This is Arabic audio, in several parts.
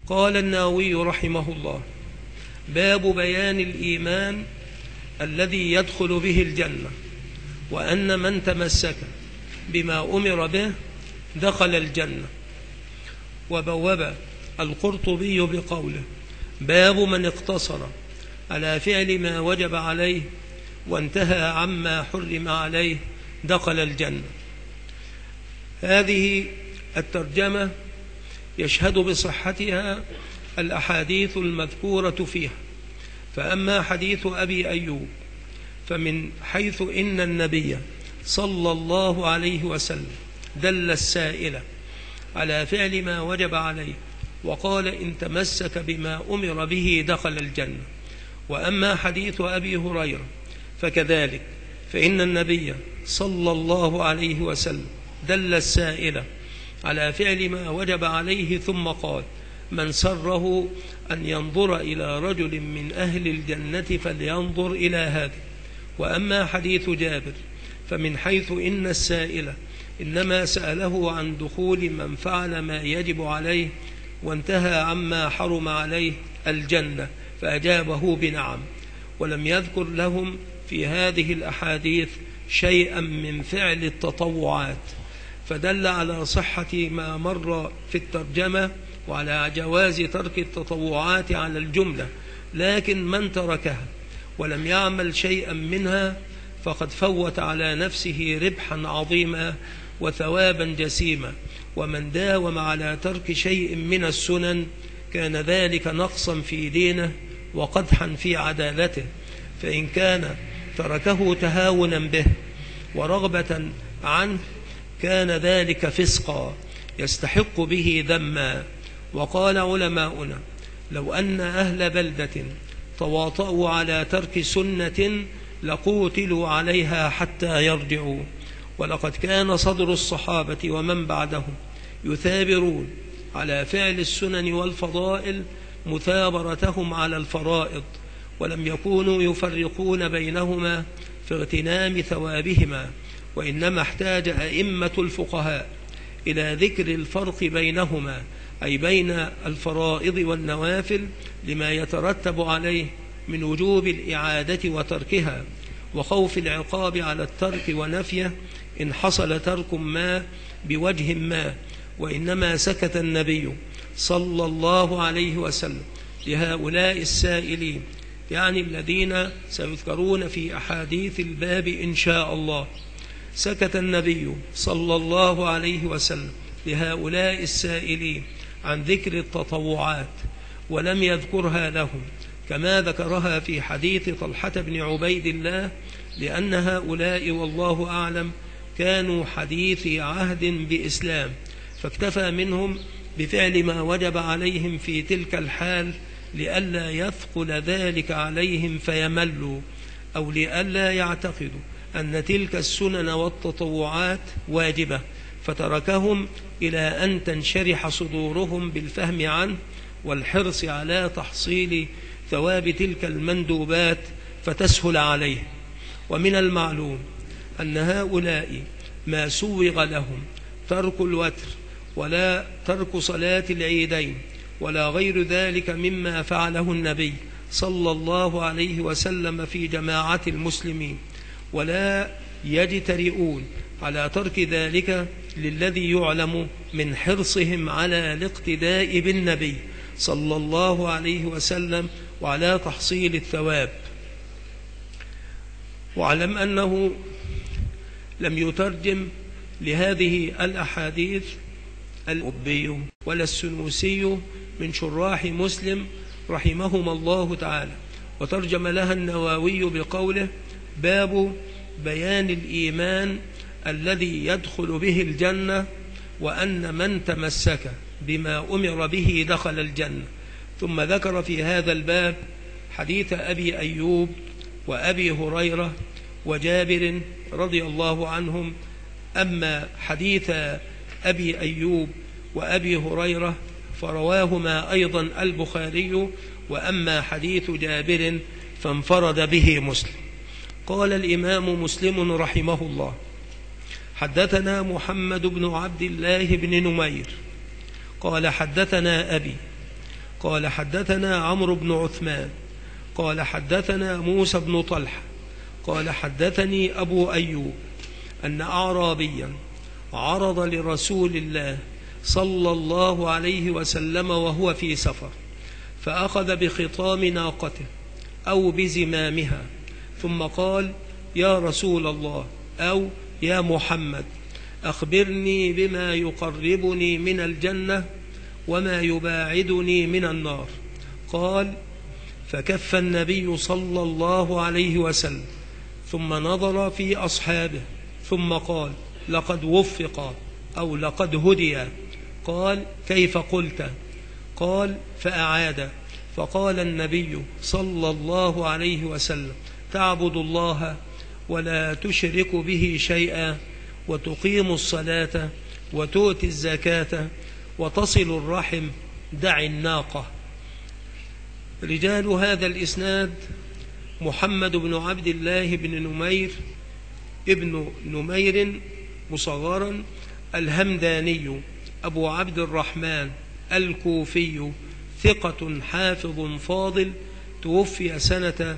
قال النووي رحمه الله: باب بيان الإيمان الذي يدخل به الجنة، وأن من تمسك بما أمر به دخل الجنة. وبوب القرطبي بقوله: باب من اقتصر على فعل ما وجب عليه وانتهى عما حرم عليه دخل الجنة. هذه الترجمة يشهد بصحتها الأحاديث المذكورة فيها. فأما حديث أبي أيوب فمن حيث إن النبي صلى الله عليه وسلم دل السائل على فعل ما وجب عليه وقال: إن تمسك بما أمر به دخل الجنة. وأما حديث أبي هريرة فكذلك، فإن النبي صلى الله عليه وسلم دل السائل على فعل ما وجب عليه ثم قال: من سره أن ينظر إلى رجل من أهل الجنة فلينظر إلى هذا. وأما حديث جابر فمن حيث إن السائل إنما سأله عن دخول من فعل ما يجب عليه وانتهى عما حرم عليه الجنة، فأجابه بنعم، ولم يذكر لهم في هذه الأحاديث شيئا من فعل التطوعات، فدل على صحة ما مر في الترجمة وعلى جواز ترك التطوعات على الجملة. لكن من تركها ولم يعمل شيئا منها فقد فوت على نفسه ربحا عظيما وثوابا جسيما. ومن داوم على ترك شيء من السنن كان ذلك نقصا في دينه وقدحا في عدالته، فإن كان تركه تهاونا به ورغبة عنه كان ذلك فسقا يستحق به ذما. وقال علماؤنا: لو أن أهل بلدة تواطؤوا على ترك سنة لقوتلوا عليها حتى يرجعوا. ولقد كان صدر الصحابة ومن بعدهم يثابرون على فعل السنن والفضائل مثابرتهم على الفرائض، ولم يكونوا يفرقون بينهما في اغتنام ثوابهما، وإنما احتاج أئمة الفقهاء إلى ذكر الفرق بينهما، أي بين الفرائض والنوافل، لما يترتب عليه من وجوب الإعادة وتركها وخوف العقاب على الترك ونفيه إن حصل ترك ما بوجه ما. وإنما سكت النبي صلى الله عليه وسلم لهؤلاء السائلين، يعني الذين سيذكرون في أحاديث الباب إن شاء الله. سكت النبي صلى الله عليه وسلم لهؤلاء السائلين عن ذكر التطوعات ولم يذكرها لهم، كما ذكرها في حديث طلحة بن عبيد الله، لأن هؤلاء والله أعلم كانوا حديثي عهد بإسلام، فاكتفى منهم بفعل ما وجب عليهم في تلك الحال لئلا يثقل ذلك عليهم فيملوا، أو لئلا يعتقدوا أن تلك السنن والتطوعات واجبة، فتركهم إلى أن تنشرح صدورهم بالفهم عنه والحرص على تحصيل ثواب تلك المندوبات فتسهل عليه. ومن المعلوم أن هؤلاء ما سوغ لهم ترك الوتر ولا ترك صلاة العيدين ولا غير ذلك مما فعله النبي صلى الله عليه وسلم في جماعة المسلمين، ولا يجترئون على ترك ذلك للذي يعلم من حرصهم على الاقتداء بالنبي صلى الله عليه وسلم وعلى تحصيل الثواب. واعلم أنه لم يترجم لهذه الأحاديث الأبي ولا السنوسي من شراح مسلم رحمهما الله تعالى، وترجم لها النووي بقوله: باب بيان الإيمان الذي يدخل به الجنة، وأن من تمسك بما أمر به دخل الجنة. ثم ذكر في هذا الباب حديث أبي أيوب وأبي هريرة وجابر رضي الله عنهم. أما حديث أبي أيوب وأبي هريرة فرواهما أيضا البخاري، وأما حديث جابر فانفرد به مسلم. قال الإمام مسلم رحمه الله: حدثنا محمد بن عبد الله بن نمير قال حدثنا أبي قال حدثنا عمرو بن عثمان قال حدثنا موسى بن طلحة قال حدثني أبو أيوب أن أعرابيا عرض لرسول الله صلى الله عليه وسلم وهو في سفر، فأخذ بخطام ناقته أو بزمامها، ثم قال: يا رسول الله، أو يا محمد، أخبرني بما يقربني من الجنة وما يباعدني من النار. قال: فكف النبي صلى الله عليه وسلم، ثم نظر في أصحابه، ثم قال: لقد وفق أو لقد هدي. قال: كيف قلت؟ قال: فأعاد، فقال النبي صلى الله عليه وسلم: تعبد الله ولا تشرك به شيئا، وتقيم الصلاة، وتؤتي الزكاة، وتصل الرحم، دع الناقة. رجال هذا الإسناد: محمد بن عبد الله بن نمير ابن نمير مصغرا الهمداني أبو عبد الرحمن الكوفي، ثقة حافظ فاضل، توفي سنة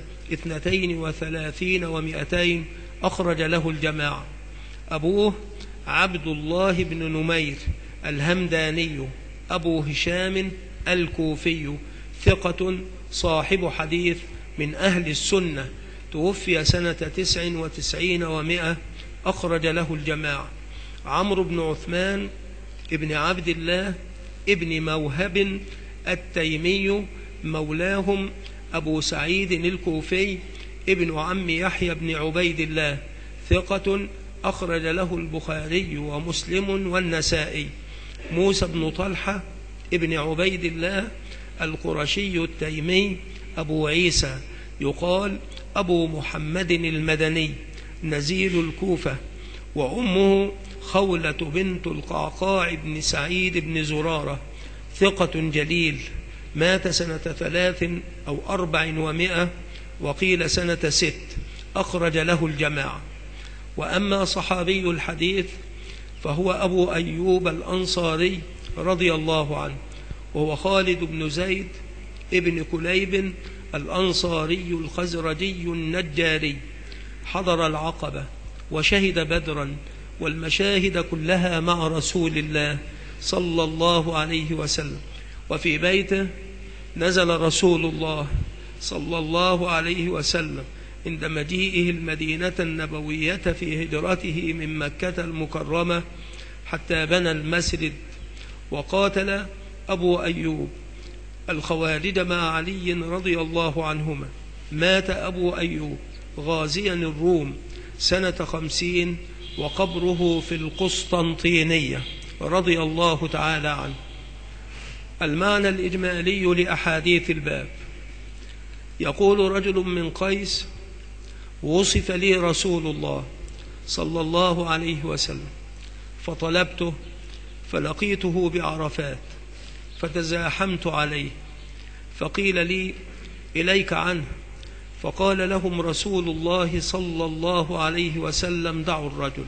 32 و200، أخرج له الجماعة. أبوه عبد الله بن نمير الهمداني أبو هشام الكوفي، ثقة صاحب حديث من أهل السنة، توفي سنة 99 و100، أخرج له الجماعة. عمرو بن عثمان ابن عبد الله ابن موهب التيمي، مولاهم أبو سعيد الكوفي، ابن عم يحيى بن عبيد الله، ثقة، أخرج له البخاري ومسلم والنسائي. موسى بن طلحة ابن عبيد الله القرشي التيمي أبو عيسى، يقال أبو محمد المدني، نزيل الكوفة، وأمه خولة بنت القعقاع بن سعيد بن زرارة، ثقة جليل، مات سنة 3 أو 400، وقيل سنة 6، أخرج له الجماعة. وأما صحابي الحديث فهو أبو أيوب الأنصاري رضي الله عنه، وهو خالد بن زيد ابن كليب الأنصاري الخزرجي النجاري، حضر العقبة وشهد بدرا والمشاهد كلها مع رسول الله صلى الله عليه وسلم. وفي بيته نزل رسول الله صلى الله عليه وسلم عند مجيئه المدينة النبوية في هجرته من مكة المكرمة حتى بنى المسجد. وقاتل أبو أيوب الخوارج مع علي رضي الله عنهما. مات أبو أيوب غازيا الروم سنة 50، وقبره في القسطنطينية رضي الله تعالى عنه. المعنى الإجمالي لأحاديث الباب: يقول رجل من قيس: وصف لي رسول الله صلى الله عليه وسلم، فطلبته فلقيته بعرفات، فتزاحمت عليه، فقيل لي: إليك عنه. فقال لهم رسول الله صلى الله عليه وسلم: دعوا الرجل.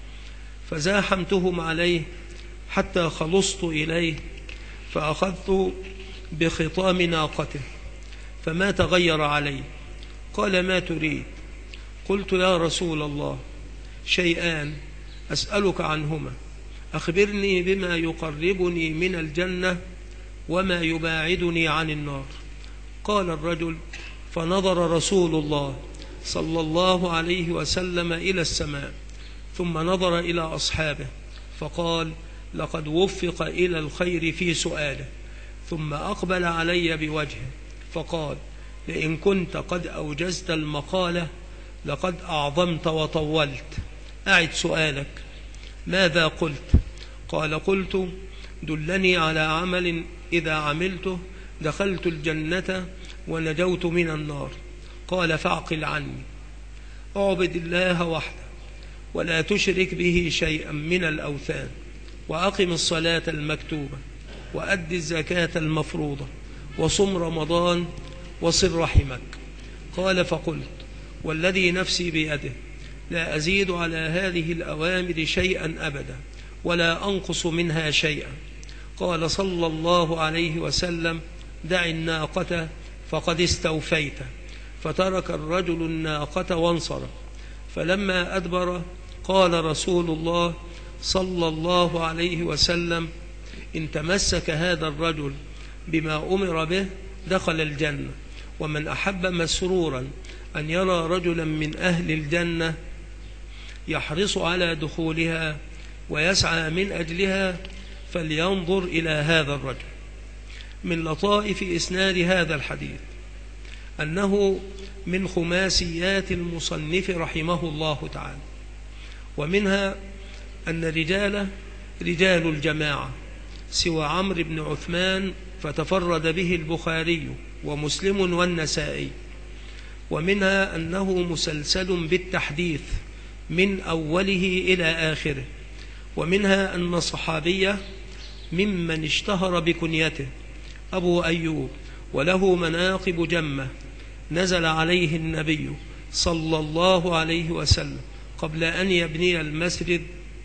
فزاحمتهم عليه حتى خلصت إليه، فأخذت بخطام ناقته، فما تغير علي. قال: ما تريد؟ قلت: يا رسول الله، شيئان أسألك عنهما، أخبرني بما يقربني من الجنة وما يباعدني عن النار. قال الرجل: فنظر رسول الله صلى الله عليه وسلم إلى السماء، ثم نظر إلى أصحابه، فقال: لقد وفق إلى الخير في سؤاله. ثم أقبل علي بوجهه فقال: لئن كنت قد أوجزت المقالة لقد أعظمت وطولت، أعد سؤالك. ماذا قلت؟ قال: قلت: دلني على عمل إذا عملته دخلت الجنة ونجوت من النار. قال: فاعقل عني، اعبد الله وحده ولا تشرك به شيئا من الأوثان، وأقم الصلاة المكتوبة، وأد الزكاة المفروضة، وصم رمضان، وصل رحمك. قال: فقلت: والذي نفسي بيده لا أزيد على هذه الأوامر شيئا أبدا ولا أنقص منها شيئا. قال صلى الله عليه وسلم: دع الناقة فقد استوفيت. فترك الرجل الناقة وانصرف. فلما أدبر قال رسول الله صلى الله عليه وسلم: إن تمسك هذا الرجل بما أمر به دخل الجنة، ومن أحب مسرورا أن يرى رجلا من أهل الجنة يحرص على دخولها ويسعى من أجلها فلينظر إلى هذا الرجل. من لطائف إسناد هذا الحديث أنه من خماسيات المصنف رحمه الله تعالى، ومنها أن رجال الجماعة سوى عمرو بن عثمان فتفرد به البخاري ومسلم والنسائي، ومنها أنه مسلسل بالتحديث من أوله إلى آخره، ومنها أن صحابية ممن اشتهر بكنيته أبو أيوب وله مناقب جمة نزل عليه النبي صلى الله عليه وسلم قبل أن يبني المسجد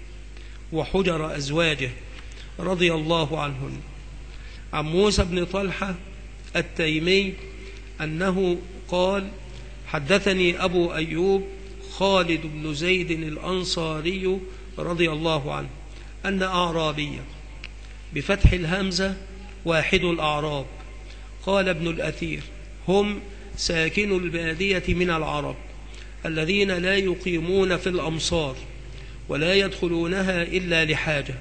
وحجر أزواجه رضي الله عنهن. عن موسى بن طلحة التيمي أنه قال: حدثني أبو أيوب خالد بن زيد الأنصاري رضي الله عنه أن أعرابيا بفتح الهمزة واحد الأعراب. قال ابن الأثير: هم ساكن البادية من العرب الذين لا يقيمون في الأمصار ولا يدخلونها إلا لحاجة،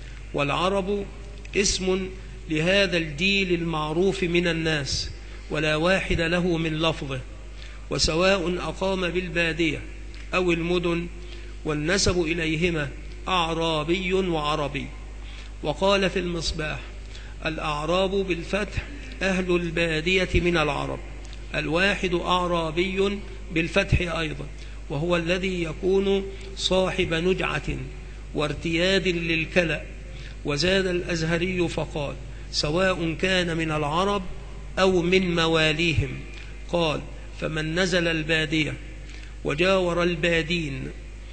والعرب اسم لهذا الجيل المعروف من الناس ولا واحد له من لفظه، وسواء أقام بالبادية أو المدن، والنسب إليهما أعرابي وعربي. وقال في المصباح: الأعراب بالفتح أهل البادية من العرب، الواحد أعرابي بالفتح أيضا، وهو الذي يكون صاحب نجعة وارتياد للكلأ. وزاد الأزهري فقال: سواء كان من العرب أو من مواليهم. قال: فمن نزل البادية وجاور البادين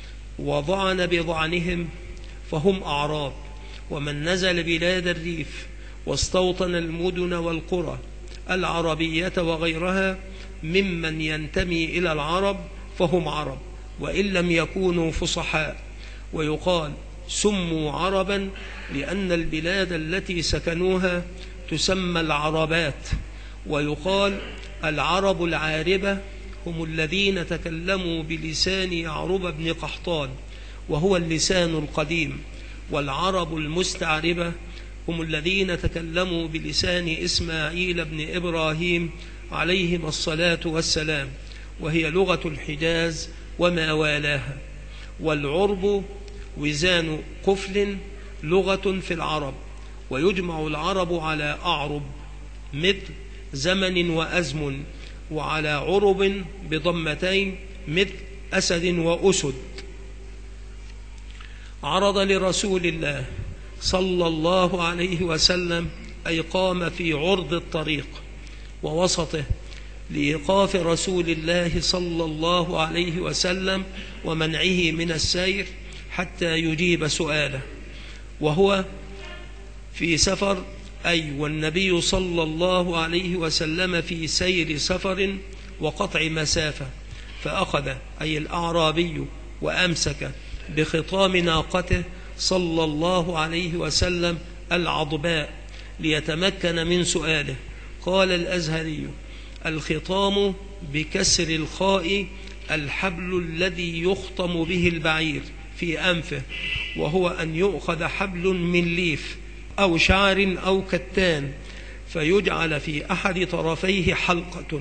وضعن بضعنهم فهم أعراب، ومن نزل بلاد الريف واستوطن المدن والقرى العربية وغيرها ممن ينتمي إلى العرب فهم عرب وإن لم يكونوا فصحاء. ويقال: سموا عربا لأن البلاد التي سكنوها تسمى العربات. ويقال: العرب العاربة هم الذين تكلموا بلسان يعرب بن قحطان وهو اللسان القديم، والعرب المستعربة هم الذين تكلموا بلسان إسماعيل بن إبراهيم عليهما الصلاة والسلام، وهي لغة الحجاز وما والاها. والعرب وزان قفل لغة في العرب، ويجمع العرب على أعرب مثل زمن وأزمن، وعلى عرب بضمتين مثل أسد وأسد. عرض لرسول الله صلى الله عليه وسلم أي قام في عرض الطريق ووسطه لإيقاف رسول الله صلى الله عليه وسلم ومنعه من السير حتى يجيب سؤاله، وهو في سفر، أي والنبي صلى الله عليه وسلم في سير سفر وقطع مسافة، فأخذ أي الأعرابي وأمسك بخطام ناقته صلى الله عليه وسلم العضباء ليتمكن من سؤاله. قال الأزهري: الخطام بكسر الخاء الحبل الذي يخطم به البعير في أنفه، وهو أن يؤخذ حبل من ليف أو شعر أو كتان فيجعل في أحد طرفيه حلقة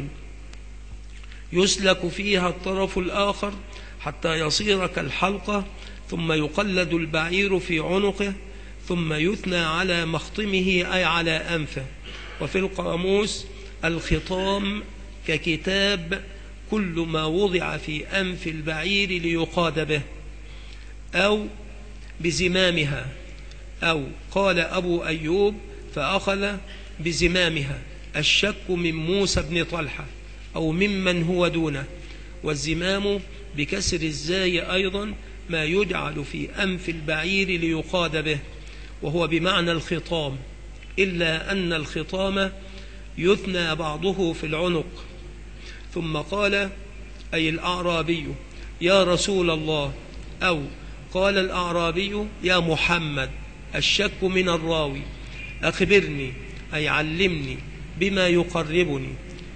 يسلك فيها الطرف الآخر حتى يصير كالحلقة، ثم يقلد البعير في عنقه ثم يثنى على مخطمه أي على أنفه. وفي القاموس: الخطام ككتاب كل ما وضع في أنف البعير ليقاد به أو بزمامها. أو قال أبو أيوب: فأخذ بزمامها. الشك من موسى بن طلحة أو ممن هو دونه. والزمام بكسر الزاي أيضا ما يجعل في أنف البعير ليقاد به، وهو بمعنى الخطام، إلا أن الخطام يثنى بعضه في العنق. ثم قال أي الأعرابي يا رسول الله، أو قال الأعرابي يا محمد، الشك من الراوي، أخبرني أي علمني بما يقربني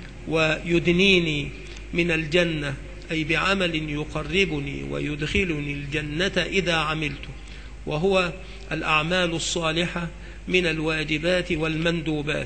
ويدنيني من الجنة، أي بعمل يقربني ويدخلني الجنة إذا عملته، وهو الأعمال الصالحة من الواجبات والمندوبات،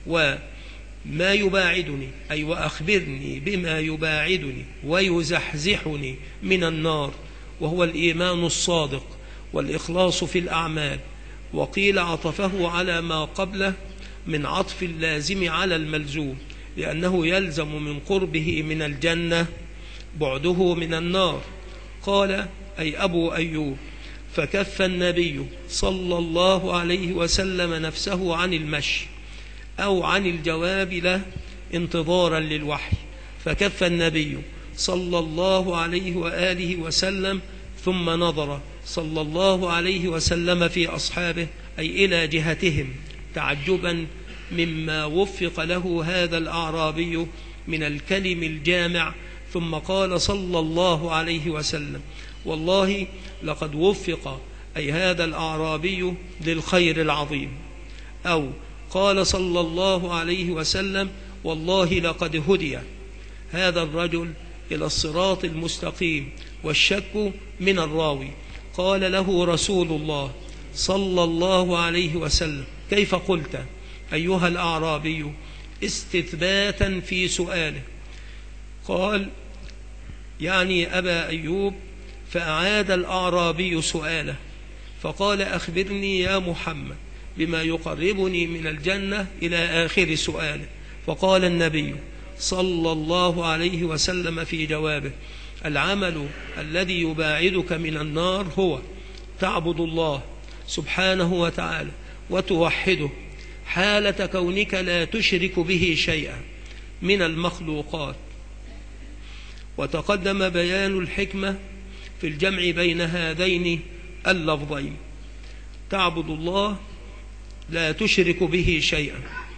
وما يباعدني أي وأخبرني بما يباعدني ويزحزحني من النار، وهو الإيمان الصادق والإخلاص في الأعمال. وقيل عطفه على ما قبله من عطف اللازم على الملزوم، لأنه يلزم من قربه من الجنة بعده من النار. قال أي أبو أيوب فكف النبي صلى الله عليه وسلم نفسه عن المشي أو عن الجواب له انتظارا للوحي، فكف النبي صلى الله عليه وآله وسلم ثم نظر صلى الله عليه وسلم في أصحابه أي إلى جهتهم تعجبا مما وفق له هذا الأعرابي من الكلم الجامع، ثم قال صلى الله عليه وسلم والله لقد وفق أي هذا الأعرابي للخير العظيم، أو قال صلى الله عليه وسلم والله لقد هدي هذا الرجل إلى الصراط المستقيم، والشك من الراوي. قال له رسول الله صلى الله عليه وسلم كيف قلت أيها الأعرابي استثباتا في سؤاله؟ قال يعني أبا أيوب، فأعاد الأعرابي سؤاله فقال أخبرني يا محمد بما يقربني من الجنة إلى آخر سؤاله. فقال النبي صلى الله عليه وسلم في جوابه العمل الذي يباعدك من النار هو تعبد الله سبحانه وتعالى وتوحده حالة كونك لا تشرك به شيئا من المخلوقات. وتقدم بيان الحكمة في الجمع بين هذين اللفظين، تعبد الله لا تشرك به شيئا،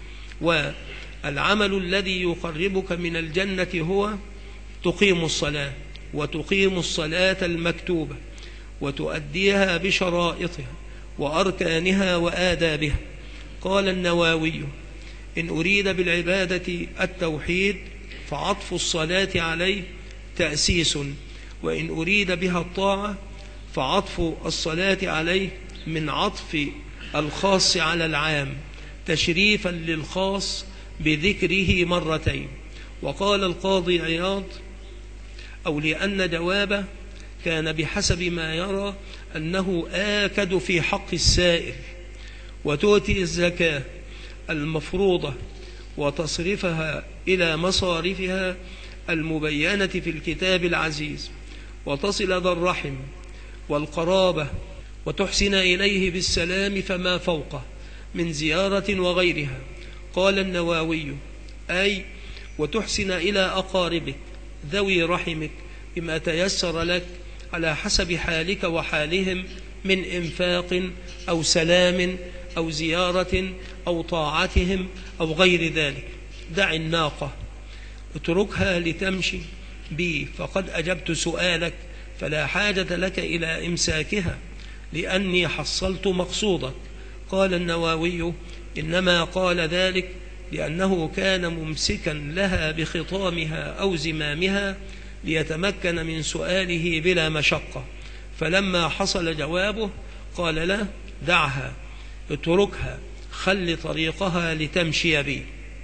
والعمل الذي يقربك من الجنة هو تقيم الصلاة، وتقيم الصلاة المكتوبة وتؤديها بشرائطها وأركانها وآدابها. قال النووي إن أريد بالعبادة التوحيد فعطف الصلاة عليه تأسيس، وإن أريد بها الطاعة فعطف الصلاة عليه من عطف الخاص على العام تشريفا للخاص بذكره مرتين. وقال القاضي عياض أو لأن جوابه كان بحسب ما يرى أنه آكد في حق السائل، وتؤتي الزكاة المفروضة وتصرفها إلى مصارفها المبينة في الكتاب العزيز، وتصل ذا الرحم والقرابة وتحسن إليه بالسلام فما فوقه من زيارة وغيرها. قال النووي أي وتحسن إلى أقاربك ذوي رحمك بما تيسر لك على حسب حالك وحالهم من إنفاق أو سلام أو زيارة أو طاعتهم أو غير ذلك. دع الناقة اتركها لتمشي بي فقد أجبت سؤالك، فلا حاجة لك إلى إمساكها لأني حصلت مقصودك. قال النووي إنما قال ذلك لأنه كان ممسكا لها بخطامها أو زمامها ليتمكن من سؤاله بلا مشقة، فلما حصل جوابه قال له دعها اتركها خل طريقها لتمشي بي.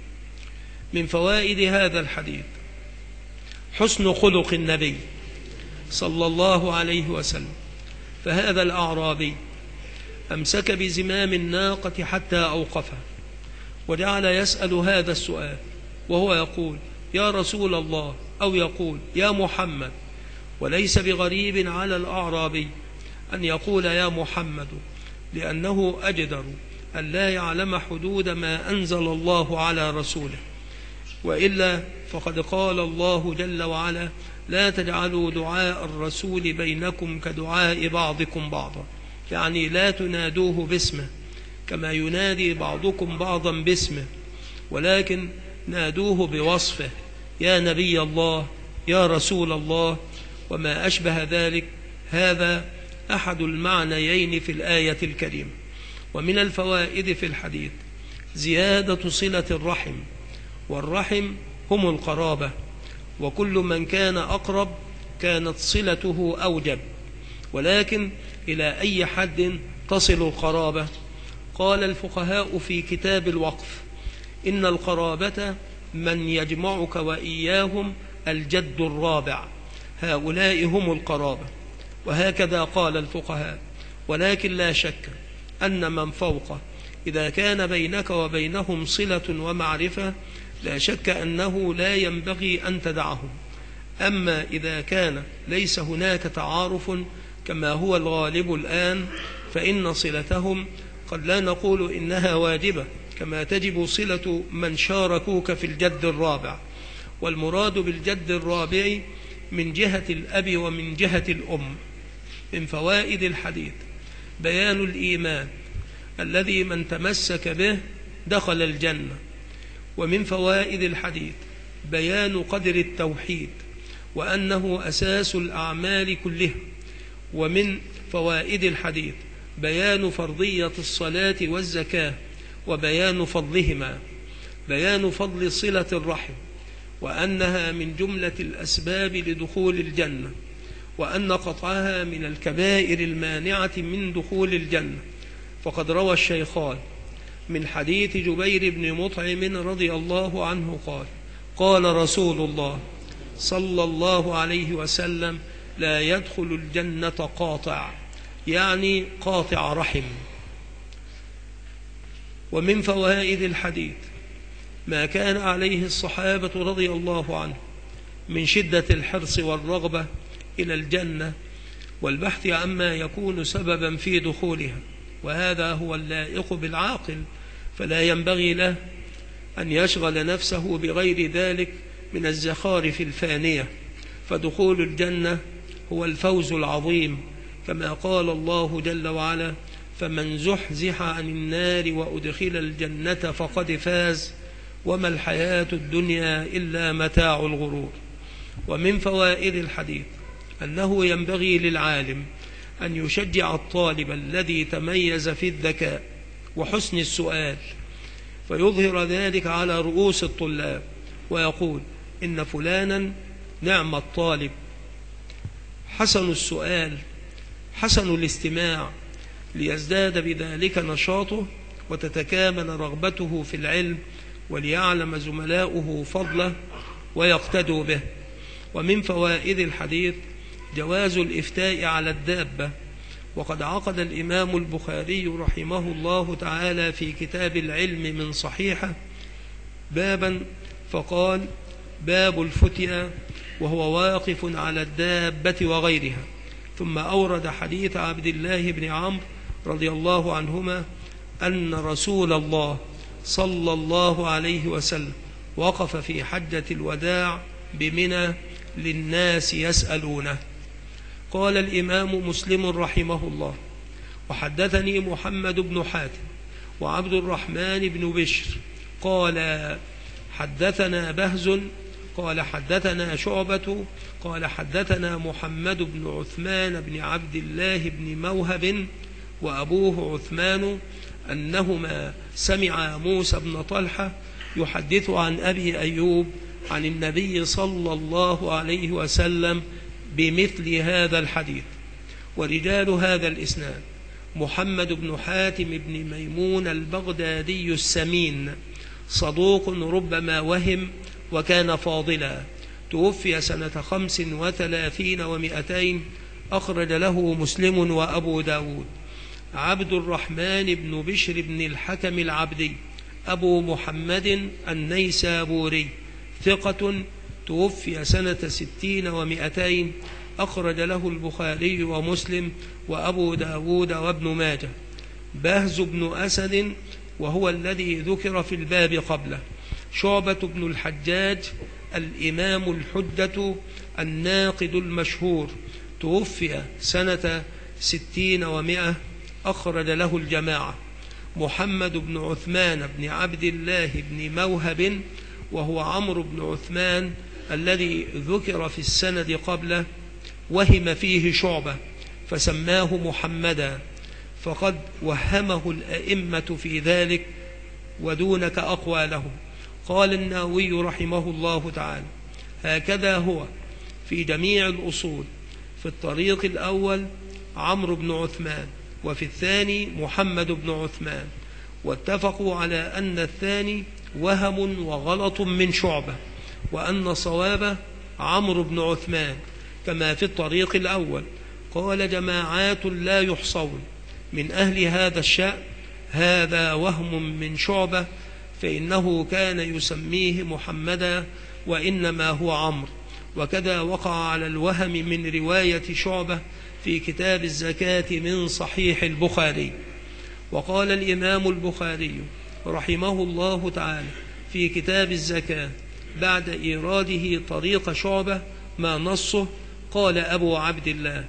من فوائد هذا الحديث حسن خلق النبي صلى الله عليه وسلم، فهذا الأعرابي أمسك بزمام الناقة حتى أوقفها وجعل يسأل هذا السؤال وهو يقول يا رسول الله أو يقول يا محمد، وليس بغريب على الأعرابي أن يقول يا محمد لأنه أجدر أن لا يعلم حدود ما أنزل الله على رسوله، وإلا فقد قال الله جل وعلا لا تجعلوا دعاء الرسول بينكم كدعاء بعضكم بعضا، يعني لا تنادوه باسمه كما ينادي بعضكم بعضا باسمه. ولكن نادوه بوصفه: يا نبي الله، يا رسول الله، وما أشبه ذلك. هذا أحد المعنيين في الآية الكريمة. ومن الفوائد في الحديث زيادة صلة الرحم، والرحم هم القرابة، وكل من كان أقرب كانت صلته أوجب، ولكن إلى أي حد تصل القرابة؟ قال الفقهاء في كتاب الوقف: إن القرابة من يجمعك وإياهم الجد الرابع، هؤلاء هم القرابة. وهكذا قال الفقهاء. ولكن لا شك أن من فوقه إذا كان بينك وبينهم صلة ومعرفة لا شك أنه لا ينبغي أن تدعهم. أما إذا كان ليس هناك تعارف كما هو الغالب الآن فإن صلتهم قد لا نقول إنها واجبة، كما تجب صلة من شاركوك في الجد الرابع. والمراد بالجد الرابع من جهة الأب ومن جهة الأم. من فوائد الحديث بيان الإيمان الذي من تمسك به دخل الجنة. ومن فوائد الحديث بيان قدر التوحيد وأنه أساس الأعمال كلها. ومن فوائد الحديث بيان فرضية الصلاة والزكاة وبيان فضلهما. بيان فضل صلة الرحم وأنها من جملة الأسباب لدخول الجنة، وأن قطعها من الكبائر المانعة من دخول الجنة. فقد روى الشيخان من حديث جبير بن مطعم رضي الله عنه قال: قال رسول الله صلى الله عليه وسلم: لا يدخل الجنة قاطع، يعني قاطع رحم. ومن فوائد الحديث ما كان عليه الصحابة رضي الله عنه من شدة الحرص والرغبة إلى الجنة والبحث عما يكون سببا في دخولها، وهذا هو اللائق بالعاقل، فلا ينبغي له أن يشغل نفسه بغير ذلك من الزخارف الفانية. فدخول الجنة هو الفوز العظيم، كما قال الله جل وعلا: فمن زحزح عن النار وأدخل الجنة فقد فاز وما الحياة الدنيا إلا متاع الغرور. ومن فوائد الحديث أنه ينبغي للعالم أن يشجع الطالب الذي تميز في الذكاء وحسن السؤال، فيظهر ذلك على رؤوس الطلاب ويقول: إن فلانا نعم الطالب، حسن السؤال، حسن الاستماع، ليزداد بذلك نشاطه وتتكامل رغبته في العلم، وليعلم زملاؤه فضله ويقتدوا به. ومن فوائد الحديث جواز الإفتاء على الدابة. وقد عقد الإمام البخاري رحمه الله تعالى في كتاب العلم من صحيحه بابا فقال: باب الفتيا، وهو واقف على الدابة وغيرها. ثم أورد حديث عبد الله بن عمرو رضي الله عنهما أن رسول الله صلى الله عليه وسلم وقف في حجة الوداع بمنى للناس يسألونه. قال الإمام مسلم رحمه الله: وحدثني محمد بن حاتم وعبد الرحمن بن بشر قال حدثنا بهز قال حدثنا شعبة قال حدثنا محمد بن عثمان بن عبد الله بن موهب وأبوه عثمان أنهما سمعا موسى بن طلحة يحدث عن أبي أيوب عن النبي صلى الله عليه وسلم بمثل هذا الحديث. ورجال هذا الإسناد: محمد بن حاتم بن ميمون البغدادي السمين، صدوق ربما وهم وكان فاضلا، توفي سنة 35 و200، أخرج له مسلم وأبو داود. عبد الرحمن بن بشر بن الحكم العبدي أبو محمد النيسابوري، ثقة، توفي سنة 60 و200، أخرج له البخاري ومسلم وأبو داود وابن ماجه. بهز بن أسد وهو الذي ذكر في الباب قبله. شعبة بن الحجاج الإمام الحجة الناقد المشهور، توفي سنة 60 و100، أخرج له الجماعة. محمد بن عثمان بن عبد الله بن موهب، وهو عمرو بن عثمان الذي ذكر في السند قبله، وهم فيه شعبة فسماه محمدا، فقد وهمه الأئمة في ذلك ودونك أقوالهم. قال النووي رحمه الله تعالى: هكذا هو في جميع الأصول، في الطريق الأول عمرو بن عثمان، وفي الثاني محمد بن عثمان، واتفقوا على أن الثاني وهم وغلط من شعبة، وأن صوابه عمرو بن عثمان كما في الطريق الأول. قال جماعات لا يحصون من أهل هذا الشأن: هذا وهم من شعبة، فإنه كان يسميه محمدا وإنما هو عمرو. وكذا وقع على الوهم من رواية شعبة في كتاب الزكاة من صحيح البخاري. وقال الإمام البخاري رحمه الله تعالى في كتاب الزكاة بعد إيراده طريق شعبة ما نصه: قال أبو عبد الله: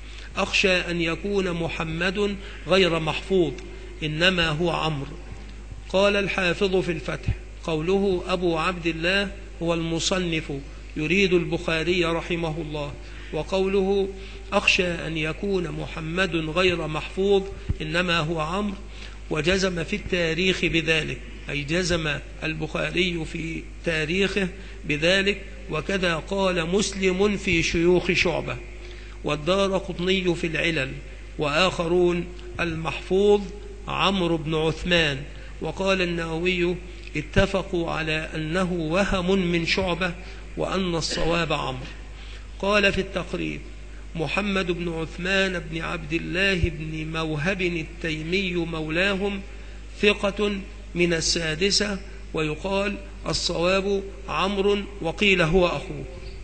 أخشى أن يكون محمد غير محفوظ، إنما هو عمرو. قال الحافظ في الفتح: قوله أبو عبد الله هو المصنف يريد البخاري رحمه الله، وقوله أخشى أن يكون محمد غير محفوظ إنما هو عمرو، وجزم في التاريخ بذلك، أي جزم البخاري في تاريخه بذلك. وكذا قال مسلم في شيوخ شعبة، والدارقطني في العلل، وآخرون المحفوظ عمرو بن عثمان. وقال النووي: اتفقوا على أنه وهم من شعبة وأن الصواب عمرو. قال في التقريب: محمد بن عثمان بن عبد الله بن موهب التيمي مولاهم، ثقة من السادسة، ويقال الصواب عمرو، وقيل هو أخوه.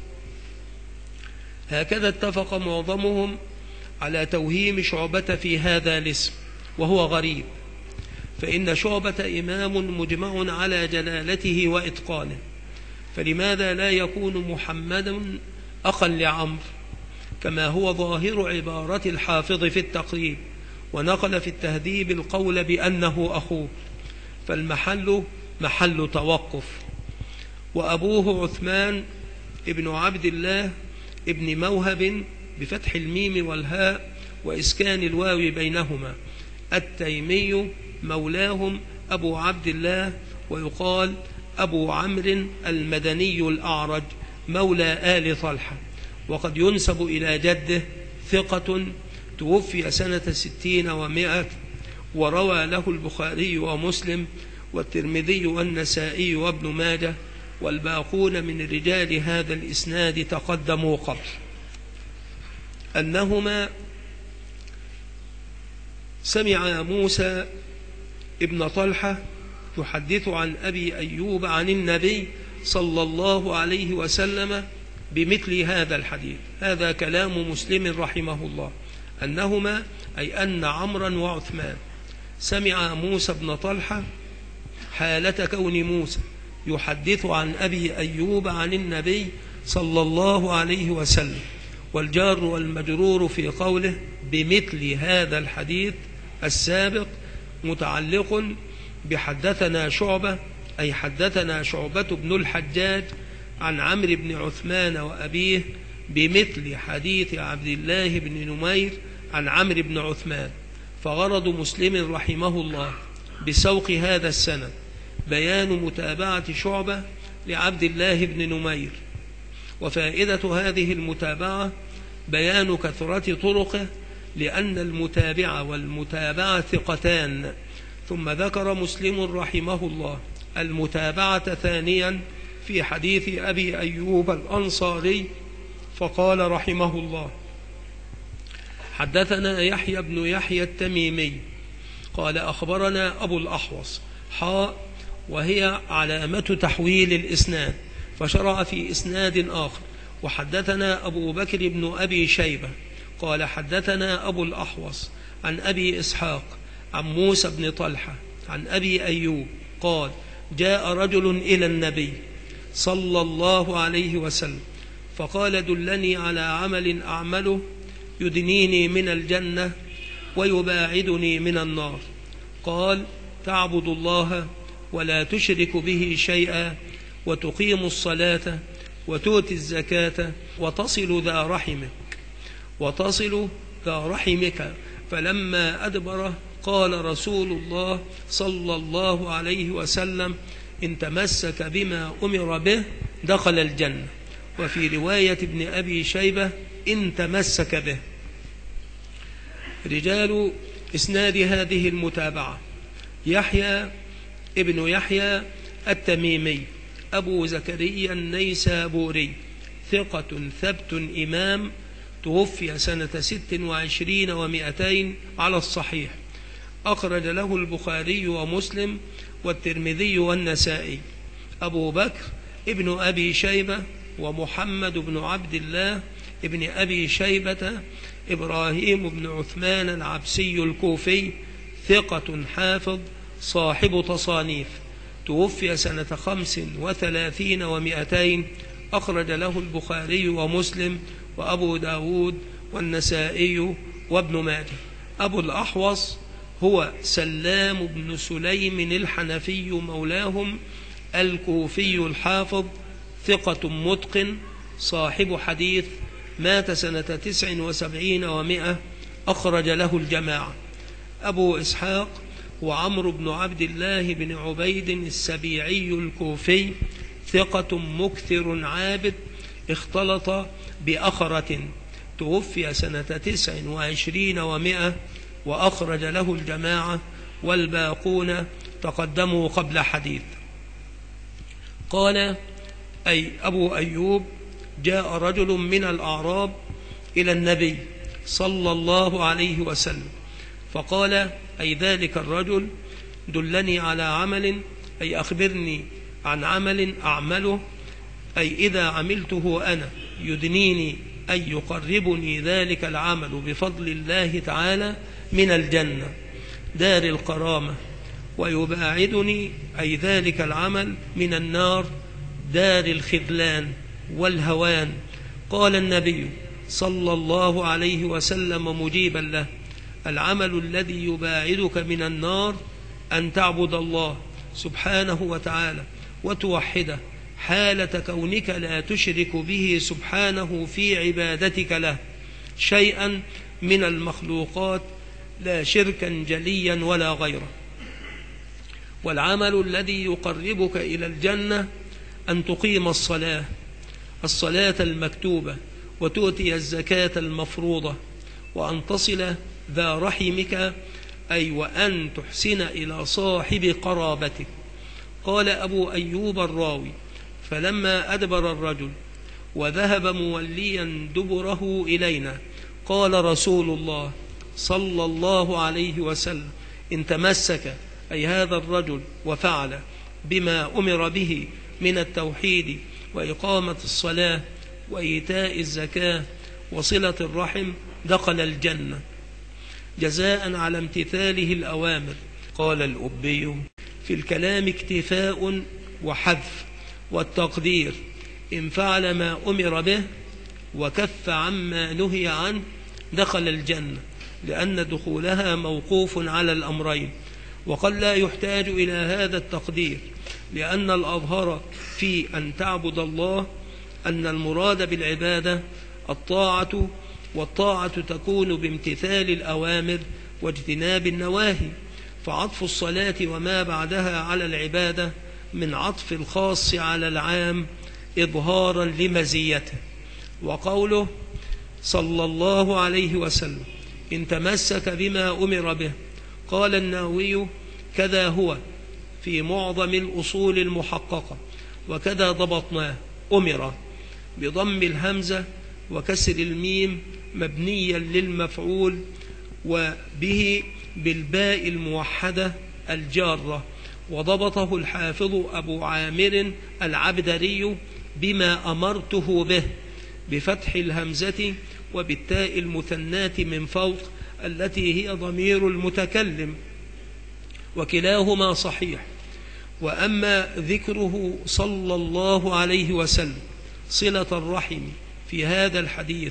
هكذا اتفق معظمهم على توهيم شعبة في هذا الاسم، وهو غريب، فإن شعبة إمام مجمع على جلالته وإتقانه، فلماذا لا يكون محمد أخا لعمرو كما هو ظاهر عبارة الحافظ في التقريب، ونقل في التهذيب القول بأنه أخوه، فالمحل محل توقف. وأبوه عثمان ابن عبد الله ابن موهب بفتح الميم والهاء وإسكان الواو بينهما، التيمي مولاهم أبو عبد الله، ويقال أبو عمرو المدني الأعرج مولى آل طلحة، وقد ينسب إلى جده، ثقة توفي سنة 60 و100، وروى له البخاري ومسلم والترمذي والنسائي وابن ماجه، والباقون من رجال هذا الإسناد تقدموا قبل. أنهما سمع موسى ابن طلحة يحدث عن أبي أيوب عن النبي صلى الله عليه وسلم بمثل هذا الحديث. هذا كلام مسلم رحمه الله، أنهما أي أن عمرا وعثمان سمع موسى بن طلحة حالة كون موسى يحدث عن أبي أيوب عن النبي صلى الله عليه وسلم، والجار والمجرور في قوله بمثل هذا الحديث السابق متعلق بحدثنا شعبة، أي حدثنا شعبة بن الحجاج عن عمرو بن عثمان وأبيه بمثل حديث عبد الله بن نمير عن عمرو بن عثمان. فغرض مسلم رحمه الله بسوق هذا السند بيان متابعة شعبة لعبد الله بن نمير، وفائدة هذه المتابعة بيان كثرة طرقه، لأن المتابع والمتابعة ثقتان. ثم ذكر مسلم رحمه الله المتابعة ثانيا في حديث أبي أيوب الأنصاري، فقال رحمه الله: حدثنا يحيى بن يحيى التميمي قال أخبرنا أبو الأحوص وهي علامة تحويل الإسناد، فشرع في إسناد آخر: وحدثنا أبو بكر بن أبي شيبة قال حدثنا أبو الأحوص عن أبي إسحاق عن موسى بن طلحة عن أبي أيوب قال: جاء رجل إلى النبي صلى الله عليه وسلم فقال: دلني على عمل أعمله يدنيني من الجنة ويباعدني من النار. قال: تعبد الله ولا تشرك به شيئا وتقيم الصلاة وتؤتي الزكاة وتصل ذا رحمك. فلما أدبر قال رسول الله صلى الله عليه وسلم: إن تمسك بما أمر به دخل الجنة. وفي رواية ابن أبي شيبة: إن تمسك به. رجال إسناد هذه المتابعة: يحيى ابن يحيى التميمي أبو زكريا النيسابوري، ثقة ثبت إمام، توفي سنة 26 و200 على الصحيح، أخرج له البخاري ومسلم والترمذي والنسائي. أبو بكر ابن أبي شيبة ومحمد بن عبد الله ابن أبي شيبة إبراهيم بن عثمان العبسي الكوفي، ثقة حافظ صاحب تصانيف، توفي سنة 35 و200، أخرج له البخاري ومسلم وأبو داود والنسائي وابن ماجه. أبو الأحوص هو سلام بن سليم الحنفي مولاهم الكوفي الحافظ، ثقة متقن صاحب حديث، مات سنة 79 و100، أخرج له الجماعة. أبو إسحاق وعمرو بن عبد الله بن عبيد السبيعي الكوفي، ثقة مكثر عابد، اختلط بأخرة، توفي سنة 29 و100، وأخرج له الجماعة والباقون تقدموا قبل حديث. قال أي أبو أيوب: جاء رجل من الأعراب إلى النبي صلى الله عليه وسلم فقال: أي ذلك الرجل دلني على عمل، أي أخبرني عن عمل أعمله، أي إذا عملته أنا يدنيني، أي يقربني ذلك العمل بفضل الله تعالى من الجنة دار القرامة، ويباعدني أي ذلك العمل من النار دار الخذلان والهوان. قال النبي صلى الله عليه وسلم مجيبا له: العمل الذي يباعدك من النار أن تعبد الله سبحانه وتعالى وتوحده حالة كونك لا تشرك به سبحانه في عبادتك له شيئا من المخلوقات، لا شركا جليا ولا غيره. والعمل الذي يقربك إلى الجنة أن تقيم الصلاة المكتوبة، وتؤتي الزكاة المفروضة، وأن تصل ذا رحمك، أي وأن تحسن إلى صاحب قرابتك. قال أبو أيوب الراوي: فلما أدبر الرجل وذهب موليا دبره إلينا قال رسول الله صلى الله عليه وسلم: إن تمسك أي هذا الرجل وفعل بما أمر به من التوحيد وإقامة الصلاة وإيتاء الزكاة وصلة الرحم دخل الجنة جزاء على امتثاله الأوامر. قال الأبي: في الكلام اكتفاء وحذف، والتقدير إن فعل ما أمر به وكف عما نهي عنه دخل الجنة، لأن دخولها موقوف على الأمرين. وقد لا يحتاج إلى هذا التقدير، لأن الأظهر في أن تعبد الله أن المراد بالعبادة الطاعة، والطاعة تكون بامتثال الأوامر واجتناب النواهي، فعطف الصلاة وما بعدها على العبادة من عطف الخاص على العام إظهارا لمزيته. وقوله صلى الله عليه وسلم: إن تمسك بما أمر به، قال النووي: كذا هو في معظم الأصول المحققة، وكذا ضبطناه. أمر بضم الهمزة وكسر الميم مبنيا للمفعول، وبه بالباء الموحدة الجارة. وضبطه الحافظ أبو عامر العبدري بما أمرته به بفتح الهمزة وبالتاء المثناة من فوق التي هي ضمير المتكلم، وكلاهما صحيح. وأما ذكره صلى الله عليه وسلم صلة الرحم في هذا الحديث،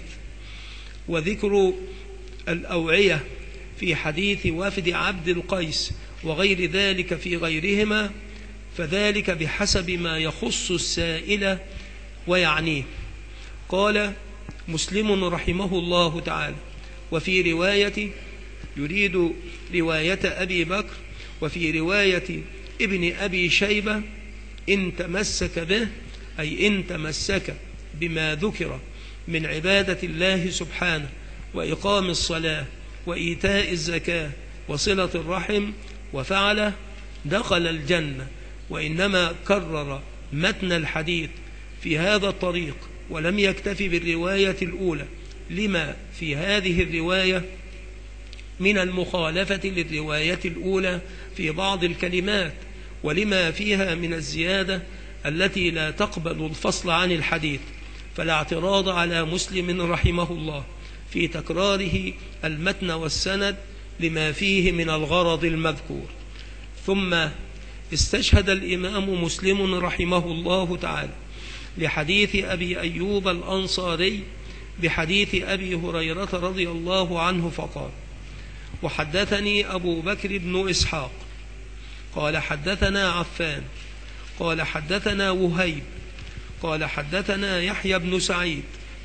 وذكر الأوعية في حديث وفد عبد القيس، وغير ذلك في غيرهما، فذلك بحسب ما يخص السائل ويعنيه. قال مسلم رحمه الله تعالى: وفي رواية، يريد رواية أبي بكر، وفي رواية ابن أبي شيبة: إن تمسك به، أي إن تمسك بما ذكر من عبادة الله سبحانه وإقام الصلاة وإيتاء الزكاة وصلة الرحم وفعله، دخل الجنة. وإنما كرر متن الحديث في هذا الطريق ولم يكتفي بالرواية الأولى، لما في هذه الرواية من المخالفة للرواية الأولى في بعض الكلمات، ولما فيها من الزيادة التي لا تقبل الفصل عن الحديث. فلا اعتراض على مسلم رحمه الله في تكراره المتن والسند لما فيه من الغرض المذكور. ثم استشهد الإمام مسلم رحمه الله تعالى لحديث أبي أيوب الأنصاري بحديث أبي هريرة رضي الله عنه فقال: وحدثني أبو بكر بن إسحاق قال حدثنا عفان قال حدثنا وهيب قال حدثنا يحيى بن سعيد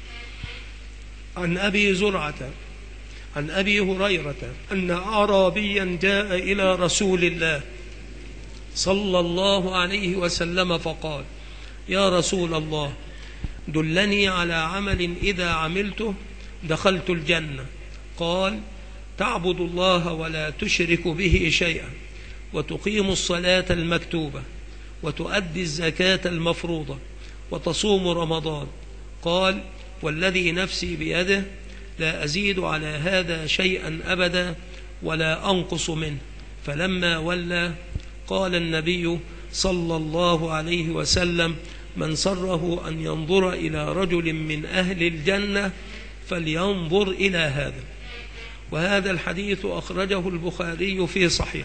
عن أبي زرعة عن أبي هريرة أن أعرابيا جاء إلى رسول الله صلى الله عليه وسلم فقال: يا رسول الله، دلني على عمل إذا عملته دخلت الجنة. قال: تعبد الله ولا تشرك به شيئا، وتقيم الصلاة المكتوبة، وتؤدي الزكاة المفروضة، وتصوم رمضان. قال: والذي نفسي بيده لا أزيد على هذا شيئا أبدا ولا أنقص منه. فلما ولى قال النبي صلى الله عليه وسلم: من سره أن ينظر إلى رجل من أهل الجنة فلينظر إلى هذا. وهذا الحديث أخرجه البخاري في صحيح.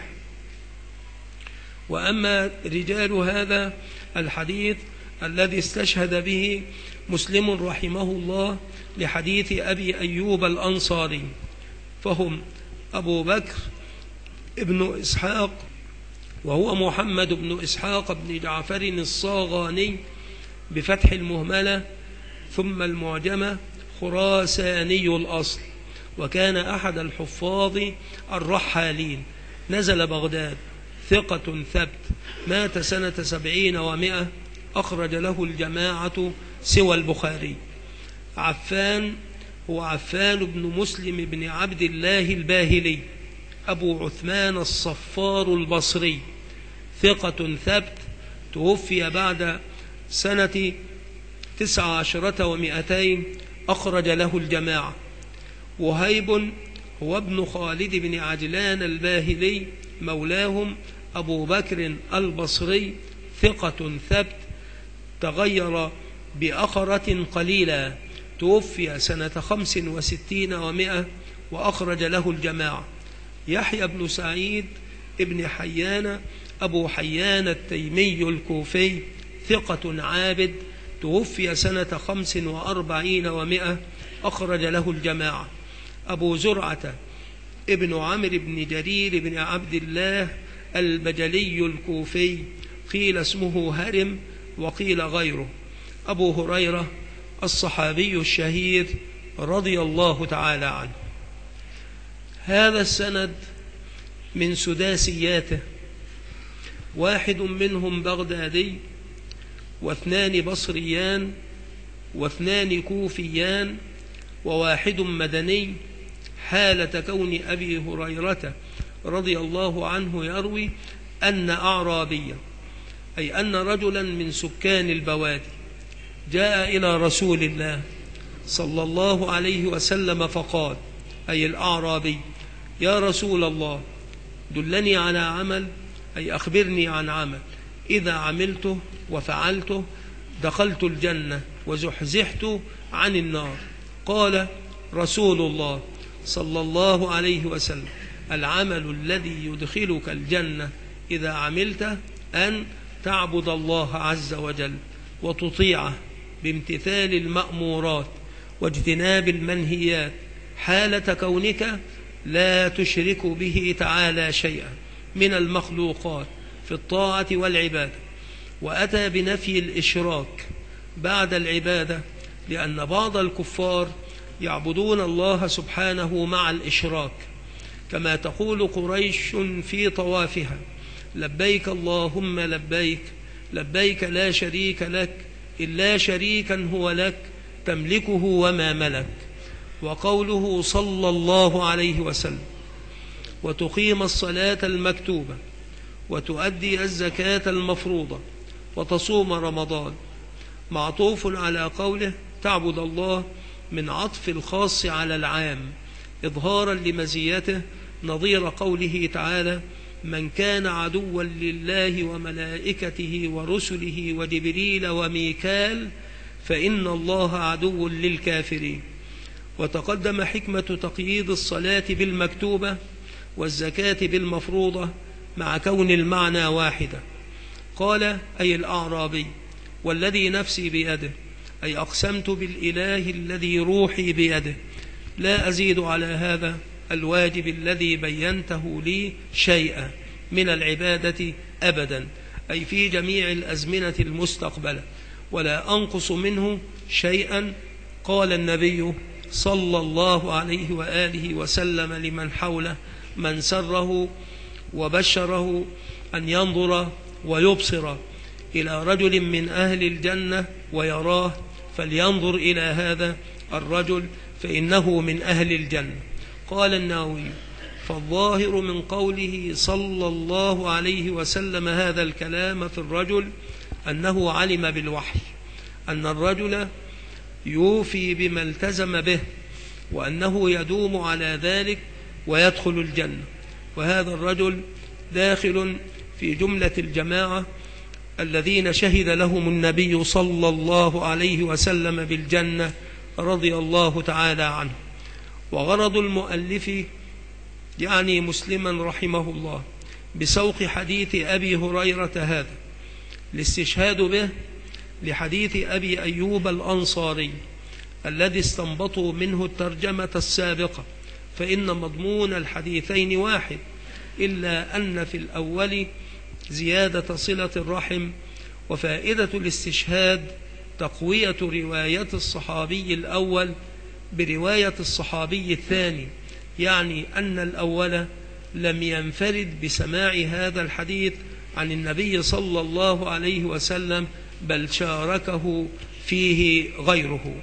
وأما رجال هذا الحديث الذي استشهد به مسلم رحمه الله لحديث أبي أيوب الأنصاري فهم أبو بكر ابن إسحاق، وهو محمد بن إسحاق بن جعفر الصاغاني بفتح المهملة ثم المعجمة، خراساني الأصل، وكان أحد الحفاظ الرحالين، نزل بغداد، ثقة ثبت، مات سنة 70 و100، أخرج له الجماعة سوى البخاري. عفان هو عفان بن مسلم بن عبد الله الباهلي أبو عثمان الصفار البصري، ثقة ثبت، توفي بعد سنة 19 و200، أخرج له الجماعة. وهيب هو ابن خالد بن عجلان الباهلي مولاهم أبو بكر البصري، ثقة ثبت، تغير بأخرة قليلة، توفي سنة 65 و100، وأخرج له الجماعة. يحيى بن سعيد ابن حيان أبو حيان التيمي الكوفي، ثقة عابد، توفي سنة 45 و100، أخرج له الجماعة. أبو زرعة ابن عمرو بن جرير بن عبد الله البجلي الكوفي، قيل اسمه هرم وقيل غيره. أبو هريرة الصحابي الشهير رضي الله تعالى عنه. هذا السند من سداسياته، واحد منهم بغدادي، واثنان بصريان، واثنان كوفيان، وواحد مدني، حالة كون أبي هريرة رضي الله عنه يروي أن أعرابيا، أي أن رجلا من سكان البوادي، جاء إلى رسول الله صلى الله عليه وسلم فقال، أي الأعرابي: يا رسول الله، دلني على عمل، أي أخبرني عن عمل إذا عملته وفعلته دخلت الجنة وزحزحت عن النار. قال رسول الله صلى الله عليه وسلم: العمل الذي يدخلك الجنة إذا عملته أن تعبد الله عز وجل وتطيعه بامتثال المأمورات واجتناب المنهيات، حالة كونك لا تشرك به تعالى شيئا، من المخلوقات في الطاعة والعبادة، وأتى بنفي الإشراك بعد العبادة، لأن بعض الكفار يعبدون الله سبحانه مع الإشراك، كما تقول قريش في طوافها: لبيك اللهم لبيك، لبيك لا شريك لك إلا شريكا هو لك تملكه وما ملك. وقوله صلى الله عليه وسلم: وتقيم الصلاة المكتوبة، وتؤدي الزكاة المفروضة، وتصوم رمضان، معطوف على قوله تعبد الله، من عطف الخاص على العام إظهارا لمزيته، نظير قوله تعالى: من كان عدوا لله وملائكته ورسله وجبريل وميكال فإن الله عدو للكافرين. وتقدم حكمة تقييد الصلاة بالمكتوبة والزكاة بالمفروضة مع كون المعنى واحدة. قال أي الأعرابي: والذي نفسي بيده، أي أقسمت بالإله الذي روحي بيده، لا أزيد على هذا الواجب الذي بينته لي شيئا من العبادة أبدا، أي في جميع الأزمنة المستقبلة، ولا أنقص منه شيئا. قال النبي صلى الله عليه وآله وسلم لمن حوله من سره وبشره أن ينظر ويبصر إلى رجل من أهل الجنة ويراه، فلينظر إلى هذا الرجل فإنه من أهل الجنة. قال النووي: فالظاهر من قوله صلى الله عليه وسلم هذا الكلام في الرجل أنه علم بالوحي أن الرجل يوفي بما التزم به، وأنه يدوم على ذلك ويدخل الجنة، وهذا الرجل داخل في جملة الجماعة الذين شهد لهم النبي صلى الله عليه وسلم بالجنة رضي الله تعالى عنه. وغرض المؤلف يعني مسلما رحمه الله بسوق حديث أبي هريرة هذا الاستشهاد به لحديث أبي أيوب الأنصاري الذي استنبطوا منه الترجمة السابقة، فإن مضمون الحديثين واحد، إلا أن في الأول زيادة صلة الرحم. وفائدة الاستشهاد تقوية رواية الصحابي الأول برواية الصحابي الثاني، يعني أن الأول لم ينفرد بسماع هذا الحديث عن النبي صلى الله عليه وسلم، بل شاركه فيه غيره.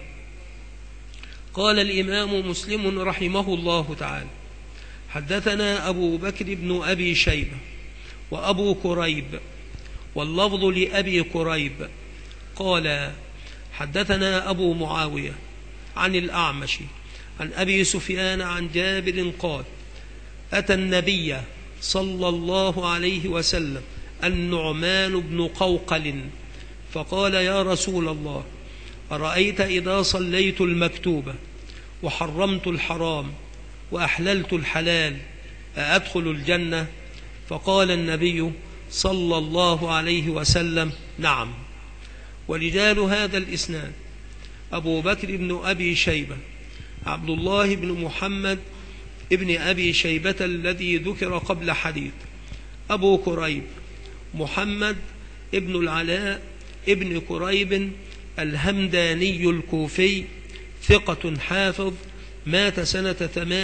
قال الإمام مسلم رحمه الله تعالى: حدثنا أبو بكر بن أبي شيبة وأبو كريب، واللفظ لأبي كريب قال: حدثنا أبو معاوية عن الأعمش عن أبي سفيان عن جابر قال: أتى النبي صلى الله عليه وسلم النعمان بن قوقل فقال: يا رسول الله، أرأيت إذا صليت المكتوبة وحرمت الحرام وأحللت الحلال أأدخل الجنة؟ فقال النبي صلى الله عليه وسلم: نعم. ورجال هذا الإسناد: أبو بكر بن أبي شيبة عبد الله بن محمد ابن أبي شيبة الذي ذكر قبل حديث، أبو كريب محمد ابن العلاء ابن كريب الهمداني الكوفي، ثقة حافظ، مات سنة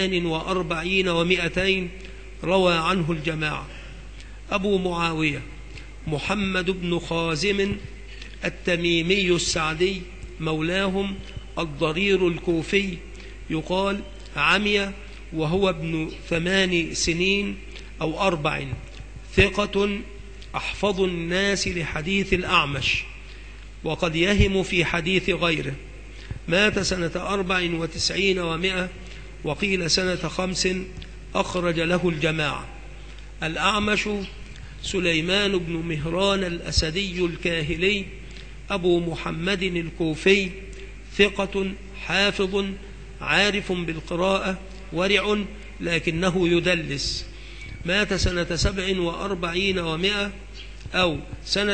48 و200، روى عنه الجماعة. أبو معاوية محمد بن خازم التميمي السعدي مولاهم الضرير الكوفي، يقال عمي وهو ابن 8 سنين أو 4، ثقة أحفظ الناس لحديث الأعمش، وقد يهم في حديث غيره. مات سنة 94 و100، وقيل سنة 5، أخرج له الجماعة. الأعمش سليمان بن مهران الأسدي الكاهلي أبو محمد الكوفي، ثقة حافظ عارف بالقراءة، ورع لكنه يدلس. مات سنة 47 و100 أو سنة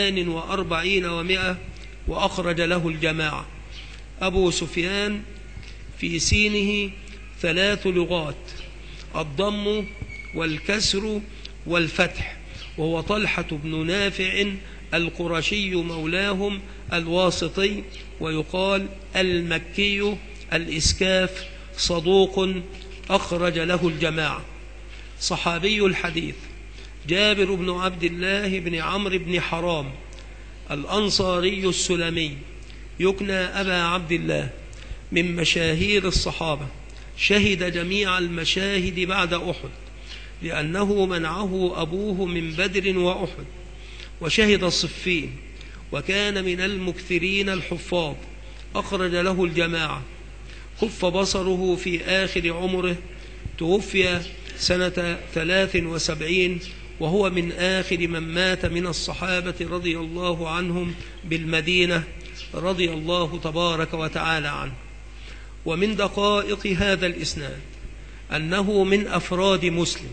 48 و100، وأخرج له الجماعة. أبو سفيان في سينه 3 لغات: الضم والكسر والفتح، وهو طلحة بن نافع القرشي مولاهم الواسطي، ويقال المكي الإسكاف، صدوق أخرج له الجماعة. صحابي الحديث جابر بن عبد الله بن عمرو بن حرام الأنصاري السلمي، يكنى أبا عبد الله، من مشاهير الصحابة، شهد جميع المشاهد بعد أحد، لأنه منعه أبوه من بدر وأحد، وشهد الصفين، وكان من المكثرين الحفاظ، أخرج له الجماعة. خف بصره في آخر عمره، توفي سنة 73، وهو من آخر من مات من الصحابة رضي الله عنهم بالمدينة، رضي الله تبارك وتعالى عنه. ومن دقائق هذا الإسناد أنه من أفراد مسلم،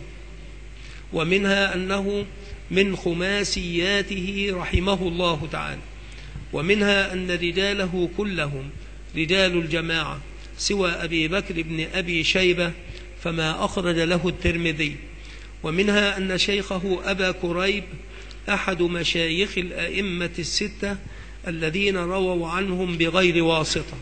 ومنها أنه من خماسياته رحمه الله تعالى، ومنها أن رجاله كلهم رجال الجماعة سوى أبي بكر بن أبي شيبة فما أخرج له الترمذي، ومنها أن شيخه أبا كريب أحد مشايخ الأئمة الستة الذين رووا عنهم بغير واسطة.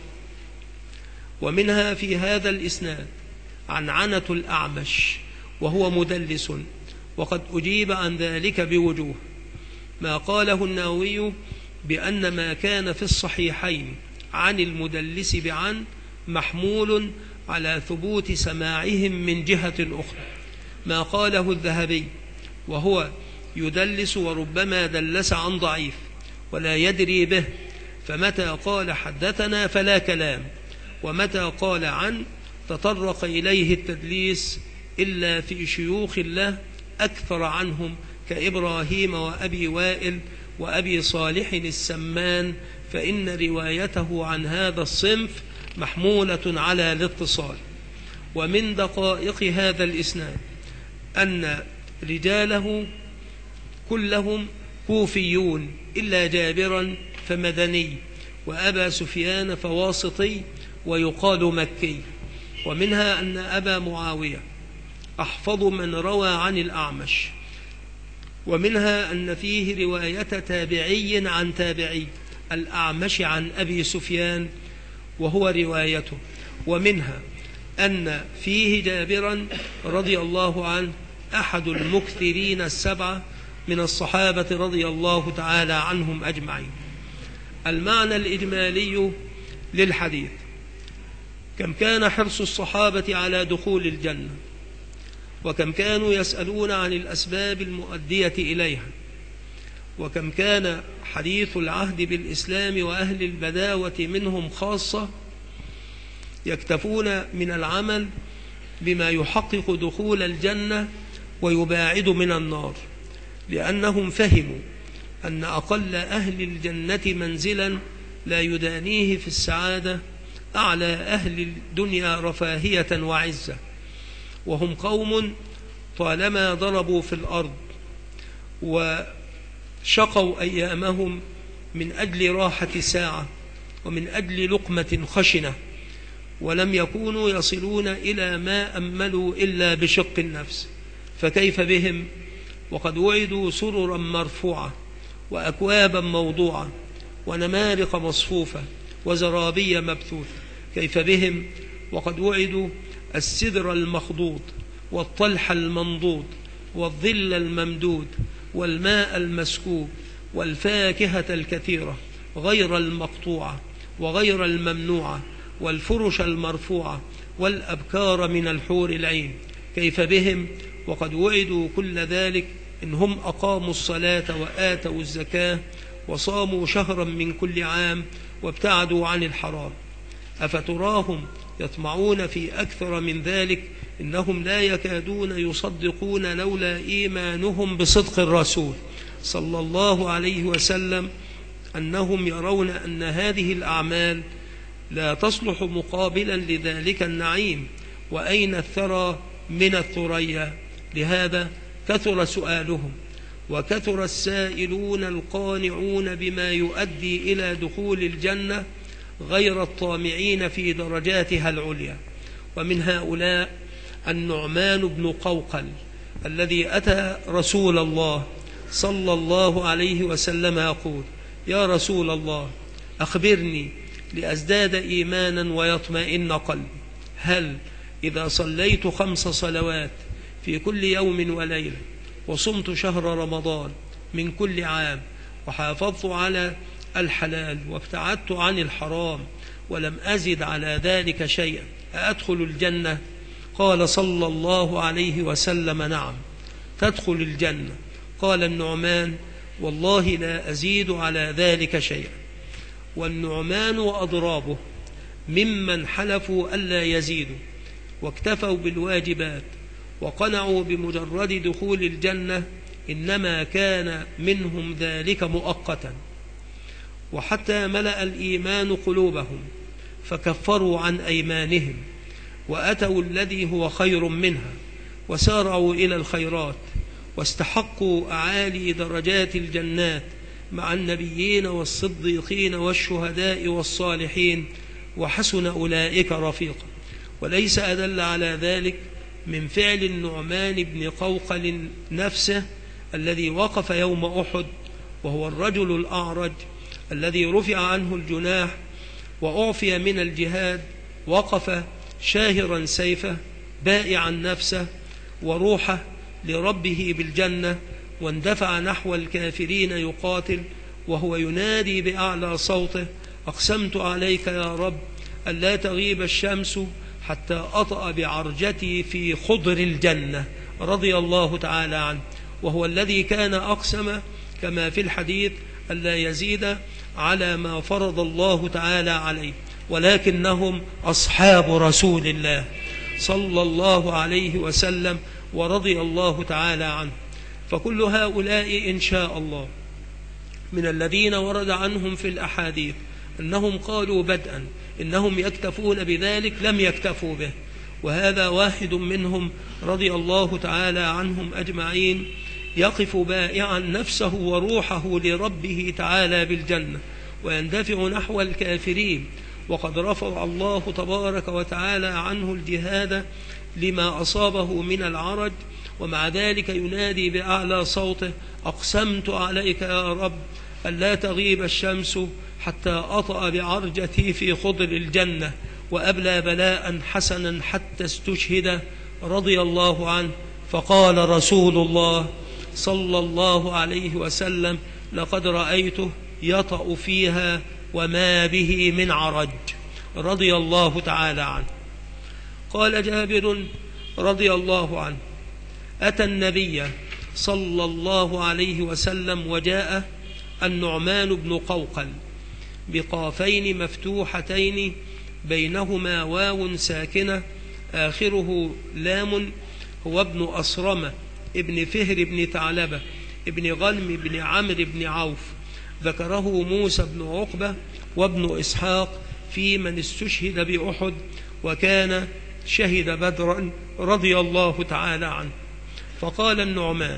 ومنها في هذا الإسناد عنعنة الأعمش، وهو مدلس، وقد أجيب عن ذلك بوجوه. ما قاله النووي بأن ما كان في الصحيحين عن المدلس بعن محمول على ثبوت سماعهم من جهة أخرى. ما قاله الذهبي وهو يدلس وربما دلس عن ضعيف ولا يدري به، فمتى قال حدثنا فلا كلام، ومتى قال عن تطرق إليه التدليس، إلا في شيوخ له أكثر عنهم كإبراهيم وأبي وائل وأبي صالح السمان، فإن روايته عن هذا الصنف محمولة على الاتصال. ومن دقائق هذا الإسناد أن رجاله كلهم كوفيون إلا جابرا فمدني، وأبا سفيان فواسطي ويقال مكي. ومنها أن أبا معاوية أحفظ من روى عن الأعمش، ومنها أن فيه رواية تابعي عن تابعي، الأعمش عن أبي سفيان، وهو روايته. ومنها أن فيه جابرا رضي الله عنه أحد المكثرين السبعة من الصحابة رضي الله تعالى عنهم أجمعين. المعنى الإجمالي للحديث: كم كان حرص الصحابة على دخول الجنة، وكم كانوا يسألون عن الأسباب المؤدية إليها، وكم كان حديث العهد بالإسلام وأهل البداوة منهم خاصة يكتفون من العمل بما يحقق دخول الجنة ويباعد من النار، لأنهم فهموا أن أقل أهل الجنة منزلا لا يدانيه في السعادة أعلى أهل الدنيا رفاهية وعزة، وهم قوم طالما ضربوا في الأرض وشقوا أيامهم من أجل راحة ساعة ومن أجل لقمة خشنة، ولم يكونوا يصلون إلى ما أملوا إلا بشق النفس، فكيف بهم وقد وعدوا سررا مرفوعة وأكوابا موضوعة ونمارق مصفوفة وزرابي مبثوثة؟ كيف بهم وقد وعدوا السدر المخضود والطلح المنضود والظل الممدود والماء المسكوب والفاكهة الكثيرة غير المقطوعة وغير الممنوعة والفرش المرفوعة والأبكار من الحور العين؟ كيف بهم وقد وعدوا كل ذلك إن هم أقاموا الصلاة وآتوا الزكاة وصاموا شهرا من كل عام وابتعدوا عن الحرام؟ أفتراهم يطمعون في أكثر من ذلك؟ إنهم لا يكادون يصدقون لولا إيمانهم بصدق الرسول صلى الله عليه وسلم أنهم يرون أن هذه الأعمال لا تصلح مقابلا لذلك النعيم، وأين الثرى من الثريا؟ لهذا كثر سؤالهم وكثر السائلون القانعون بما يؤدي إلى دخول الجنة غير الطامعين في درجاتها العليا. ومن هؤلاء النعمان بن قوقل الذي أتى رسول الله صلى الله عليه وسلم يقول: يا رسول الله أخبرني لأزداد إيمانا ويطمئن قلبي، هل إذا صليت 5 صلوات في كل يوم وليلة وصمت شهر رمضان من كل عام وحافظت على الحلال وابتعدت عن الحرام ولم أزد على ذلك شيئا أدخل الجنة؟ قال صلى الله عليه وسلم: نعم تدخل الجنة. قال النعمان: والله لا أزيد على ذلك شيئا. والنعمان وأضرابه ممن حلفوا ألا يزيدوا واكتفوا بالواجبات وقنعوا بمجرد دخول الجنة، إنما كان منهم ذلك مؤقتا، وحتى ملأ الإيمان قلوبهم فكفروا عن أيمانهم وأتوا الذي هو خير منها وسارعوا إلى الخيرات واستحقوا أعالي درجات الجنات مع النبيين والصديقين والشهداء والصالحين، وحسن أولئك رفيقا. وليس أدل على ذلك من فعل النعمان بن قوقل نفسه الذي وقف يوم أحد، وهو الرجل الأعرج الذي رفع عنه الجناح وأعفي من الجهاد، وقف شاهرا سيفه بائعا نفسه وروحه لربه بالجنة، واندفع نحو الكافرين يقاتل وهو ينادي بأعلى صوته: أقسمت عليك يا رب ألا تغيب الشمس حتى أطأ بعرجتي في خضر الجنة، رضي الله تعالى عنه. وهو الذي كان أقسم كما في الحديث ألا يزيد على ما فرض الله تعالى عليه، ولكنهم أصحاب رسول الله صلى الله عليه وسلم ورضي الله تعالى عنه. فكل هؤلاء إن شاء الله من الذين ورد عنهم في الأحاديث أنهم قالوا بدءا إنهم يكتفون بذلك لم يكتفوا به، وهذا واحد منهم رضي الله تعالى عنهم أجمعين يقف بائعا نفسه وروحه لربه تعالى بالجنة ويندفع نحو الكافرين، وقد رفع الله تبارك وتعالى عنه الجهاد لما أصابه من العرج، ومع ذلك ينادي بأعلى صوته: أقسمت عليك يا رب ألا تغيب الشمس حتى أطأ بعرجتي في خضر الجنة، وأبلى بلاء حسنا حتى استشهد، رضي الله عنه. فقال رسول الله صلى الله عليه وسلم: لقد رأيته يطأ فيها وما به من عرج، رضي الله تعالى عنه. قال جابر رضي الله عنه: أتى النبي صلى الله عليه وسلم وجاء النعمان بن قوقل بقافين مفتوحتين بينهما واو ساكنة آخره لام، هو ابن أصرمة ابن فهر بن ثعلبة ابن غلم بن عمرو بن عوف، ذكره موسى بن عقبة وابن إسحاق في من استشهد بأحد وكان شهد بدرا، رضي الله تعالى عنه. فقال النعمان: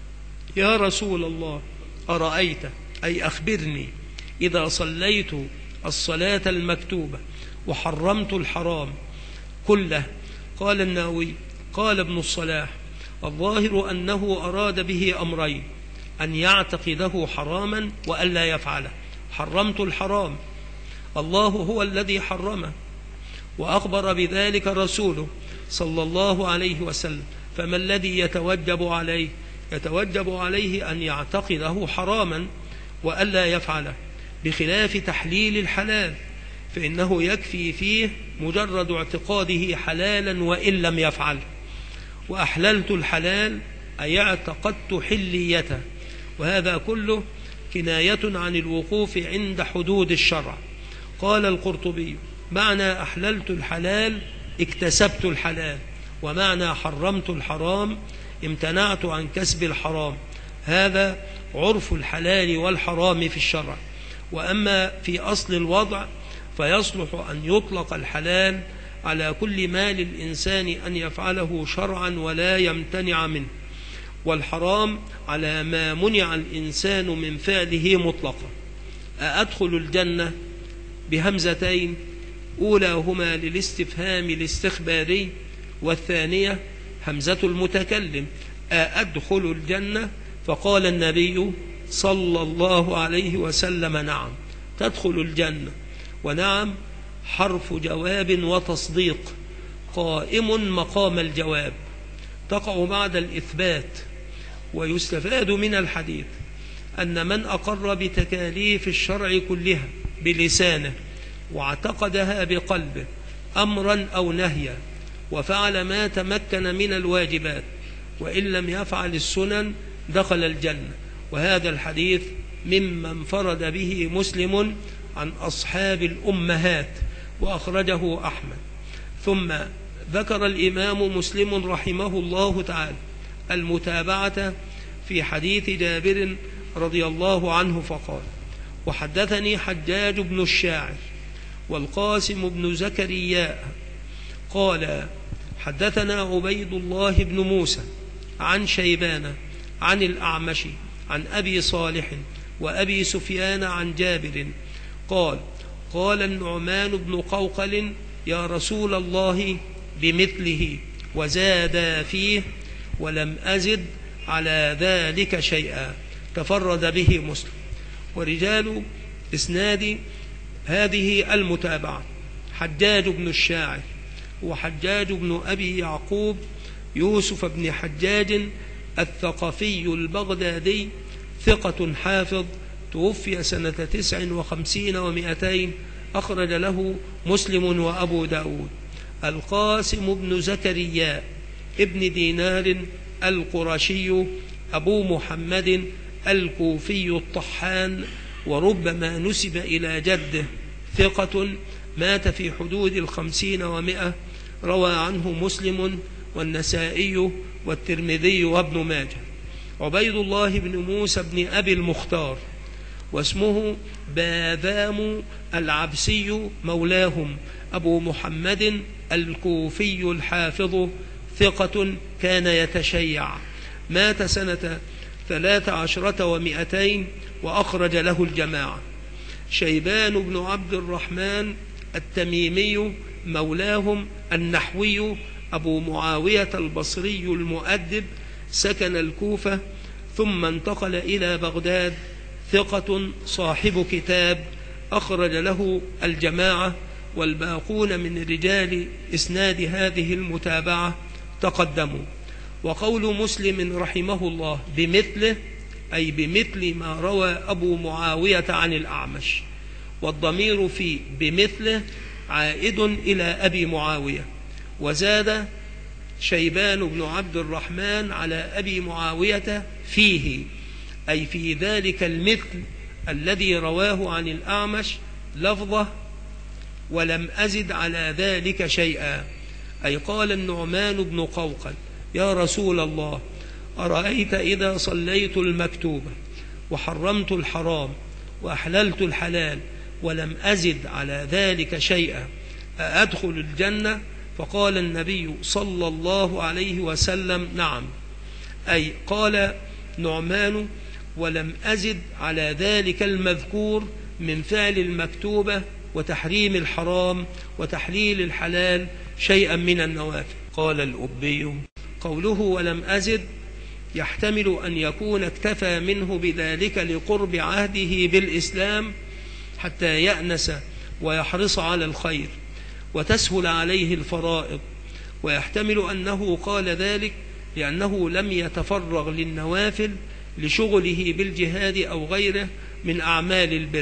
يا رسول الله أرأيت، أي أخبرني، إذا صليت الصلاة المكتوبة وحرمت الحرام كله. قال النووي: قال ابن الصلاح: الظاهر أنه أراد به أمرين: أن يعتقده حراما وألا يفعله. حرمت الحرام، الله هو الذي حرمه وأخبر بذلك رسوله صلى الله عليه وسلم، فما الذي يتوجب عليه؟ يتوجب عليه أن يعتقده حراما وألا يفعله، بخلاف تحليل الحلال فإنه يكفي فيه مجرد اعتقاده حلالا وإن لم يفعله. وأحللت الحلال أي اعتقدت حليته، وهذا كله كناية عن الوقوف عند حدود الشرع. قال القرطبي: معنى أحللت الحلال اكتسبت الحلال، ومعنى حرمت الحرام امتنعت عن كسب الحرام. هذا عرف الحلال والحرام في الشرع. وأما في أصل الوضع فيصلح أن يطلق الحلال على كل ما للإنسان أن يفعله شرعا ولا يمتنع منه، والحرام على ما منع الإنسان من فعله مطلقا. أأدخل الجنة بهمزتين، أولاهما للاستفهام الاستخباري، والثانية همزة المتكلم أأدخل الجنة؟ فقال النبي صلى الله عليه وسلم نعم، تدخل الجنة. ونعم حرف جواب وتصديق قائم مقام الجواب، تقع بعد الإثبات. ويستفاد من الحديث أن من أقر بتكاليف الشرع كلها بلسانه واعتقدها بقلبه أمرا أو نهيا، وفعل ما تمكن من الواجبات وإن لم يفعل السنن، دخل الجنة. وهذا الحديث مما انفرد به مسلم عن أصحاب الأمهات، وأخرجه أحمد. ثم ذكر الإمام مسلم رحمه الله تعالى المتابعة في حديث جابر رضي الله عنه فقال: وحدثني حجاج بن الشاعر والقاسم بن زكريا قال: حدثنا عبيد الله بن موسى عن شيبان عن الأعمش عن أبي صالح وأبي سفيان عن جابر قال: قال النعمان بن قوقل: يا رسول الله بمثله وزاد فيه ولم أزد على ذلك شيئا. تفرد به مسلم. ورجال إسناد هذه المتابعة حجاج بن الشاعر وحجاج بن أبي يعقوب يوسف بن حجاج الثقفي البغدادي، ثقة حافظ، توفي سنة 59 و200، أخرج له مسلم وأبو داود. القاسم بن زكريا ابن دينار القرشي أبو محمد الكوفي الطحان، وربما نسب إلى جده، ثقة، مات في حدود 50 و100، روى عنه مسلم والنسائي والترمذي وابن ماجه. عبيد الله بن موسى بن أبي المختار، واسمه باذام العبسي، مولاهم، أبو محمد الكوفي الحافظ، ثقة، كان يتشيع، مات سنة 13 و200، وأخرج له الجماعة. شيبان بن عبد الرحمن التميمي، مولاهم، النحوي، أبو معاوية البصري المؤدب، سكن الكوفة ثم انتقل إلى بغداد، ثقة، صاحب كتاب، أخرج له الجماعة. والباقون من رجال إسناد هذه المتابعة تقدموا. وقول مسلم رحمه الله بمثله، أي بمثل ما روى أبو معاوية عن الأعمش، والضمير في بمثله عائد إلى أبي معاوية. وزاد شيبان بن عبد الرحمن على أبي معاوية فيه، أي في ذلك المثل الذي رواه عن الأعمش، لفظه ولم أزد على ذلك شيئا. أي قال النعمان بن قوقل: يا رسول الله، أرأيت إذا صليت المكتوبة وحرمت الحرام وأحللت الحلال ولم أزد على ذلك شيئا، أأدخل الجنة؟ فقال النبي صلى الله عليه وسلم: نعم. أي قال نعمان: ولم أزد على ذلك المذكور من فعل المكتوبة وتحريم الحرام وتحليل الحلال شيئا من النوافل. قال الأبي: قوله ولم أزد يحتمل أن يكون اكتفى منه بذلك لقرب عهده بالإسلام حتى يأنس ويحرص على الخير وتسهل عليه الفرائض، ويحتمل أنه قال ذلك لأنه لم يتفرغ للنوافل لشغله بالجهاد أو غيره من أعمال البر.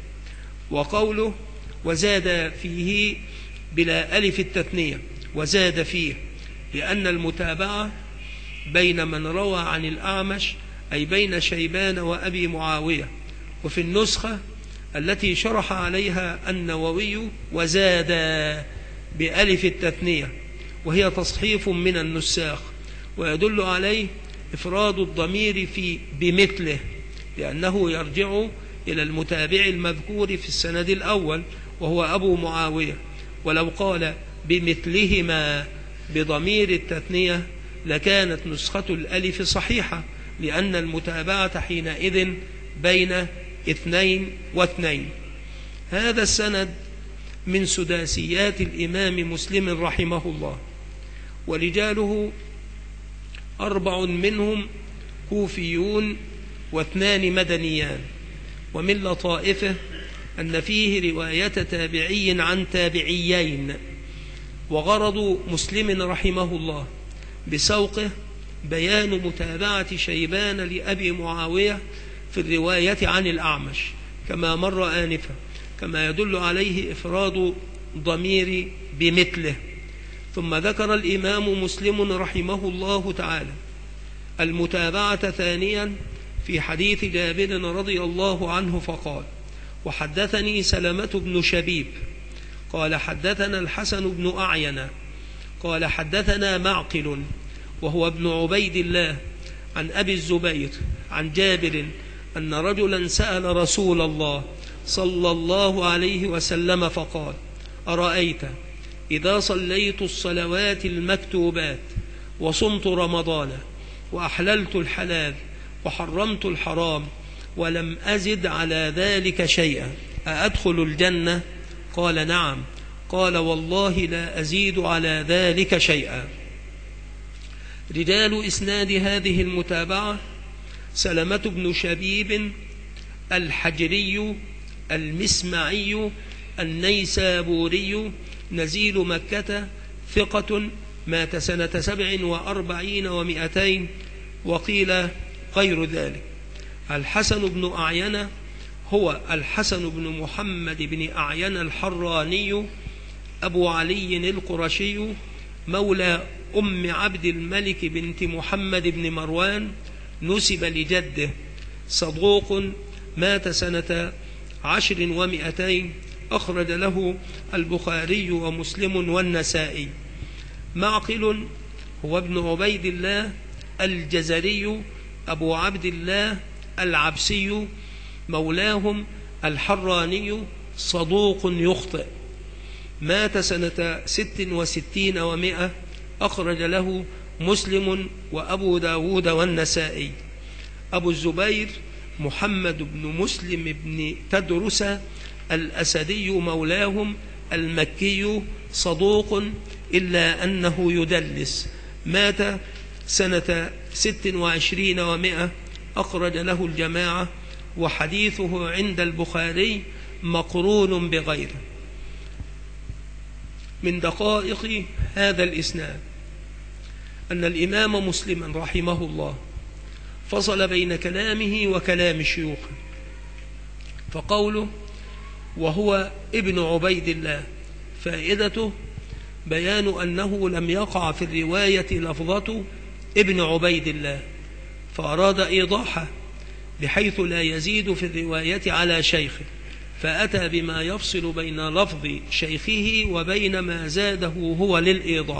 وقوله وزاد فيه بلا ألف التثنية، وزاد فيه، لأن المتابعة بين من روى عن الأعمش، أي بين شيبان وأبي معاوية. وفي النسخة التي شرح عليها النووي وزاد بألف التثنية، وهي تصحيف من النساخ، ويدل عليه إفراد الضمير في بمثله، لأنه يرجع إلى المتابع المذكور في السند الأول وهو أبو معاوية. ولو قال بمثلهما بضمير التثنية لكانت نسخة الألف صحيحة، لأن المتابعة حينئذ بين 2 و2. هذا السند من سداسيات الإمام مسلم رحمه الله، ورجاله 4 منهم كوفيون و2 مدنيان. ومن لطائفه أن فيه رواية تابعي عن تابعيين. وغرض مسلم رحمه الله بسوقه بيان متابعة شيبان لأبي معاوية في الرواية عن الأعمش كما مر آنفا، كما يدل عليه إفراد ضمير بمثله. ثم ذكر الإمام مسلم رحمه الله تعالى المتابعة ثانيا في حديث جابر رضي الله عنه فقال: وحدثني سلمة بن شبيب قال حدثنا الحسن بن أعين قال حدثنا معقل وهو ابن عبيد الله عن أبي الزبير عن جابر أن رجلا سأل رسول الله صلى الله عليه وسلم فقال: أرأيت إذا صليت الصلوات المكتوبات وصمت رمضان وأحللت الحلال وحرمت الحرام ولم أزد على ذلك شيئا أأدخل الجنة؟ قال: نعم. قال: والله لا أزيد على ذلك شيئا. رجال إسناد هذه المتابعة: سلمة بن شبيب الحجري المسمعي النيسابوري نزيل مكة، ثقة، مات سنة 47 و200، وقيل غير ذلك. الحسن بن أعين هو الحسن بن محمد بن أعين الحراني أبو علي القرشي مولى أم عبد الملك بنت محمد بن مروان، نسب لجده، صدوق، مات سنة 10 و200، أخرج له البخاري ومسلم والنسائي. معقل هو ابن عبيد الله الجزري أبو عبد الله العبسي مولاهم الحراني، صدوق يخطئ، مات سنة 66 و100، أخرج له مسلم وأبو داود والنسائي. أبو الزبير محمد بن مسلم بن تدرس الأسدي مولاهم المكي، صدوق إلا أنه يدلس، مات سنة 26 و100، أخرج له الجماعة، وحديثه عند البخاري مقرون بغيره. من دقائق هذا الإسناد أن الإمام مسلم رحمه الله فصل بين كلامه وكلام شيوخه، فقوله وهو ابن عبيد الله فائدته بيان أنه لم يقع في الرواية لفظة ابن عبيد الله، فأراد إيضاحه بحيث لا يزيد في الرواية على شيخه، فأتى بما يفصل بين لفظ شيخه وبين ما زاده هو للإيضاح.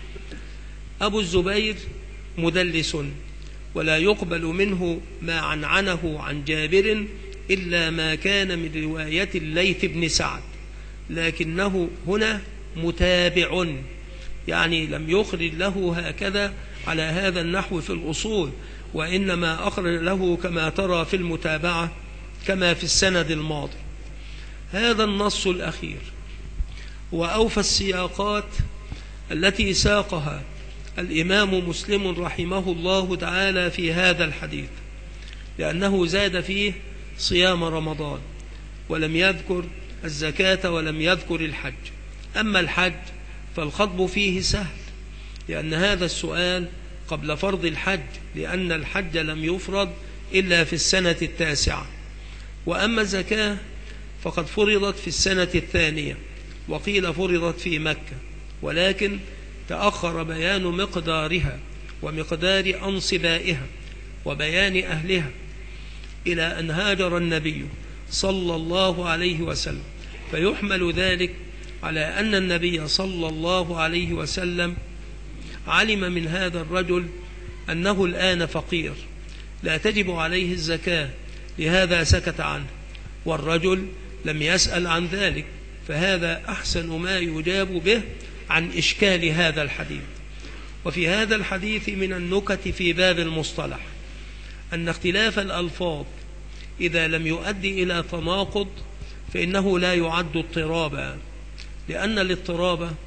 أبو الزبير مدلس، ولا يقبل منه ما عنعنه عن جابر إلا ما كان من رواية الليث بن سعد، لكنه هنا متابع، يعني لم يخرج له هكذا على هذا النحو في الأصول، وإنما أخرج له كما ترى في المتابعة كما في السند الماضي. هذا النص الأخير وأوفى السياقات التي ساقها الإمام مسلم رحمه الله تعالى في هذا الحديث، لأنه زاد فيه صيام رمضان ولم يذكر الزكاة ولم يذكر الحج. أما الحج فالخطب فيه سهل، لأن هذا السؤال قبل فرض الحج، لأن الحج لم يفرض إلا في السنة 9. وأما الزكاة فقد فرضت في السنة 2، وقيل فرضت في مكة، ولكن تأخر بيان مقدارها ومقدار أنصبائها وبيان أهلها إلى أن هاجر النبي صلى الله عليه وسلم، فيحمل ذلك على أن النبي صلى الله عليه وسلم علم من هذا الرجل أنه الآن فقير لا تجب عليه الزكاة، لهذا سكت عنه، والرجل لم يسأل عن ذلك، فهذا أحسن ما يجاب به عن إشكال هذا الحديث. وفي هذا الحديث من النكت في باب المصطلح أن اختلاف الألفاظ إذا لم يؤدي إلى تناقض فإنه لا يعد اضطرابا، لأن الاضطراب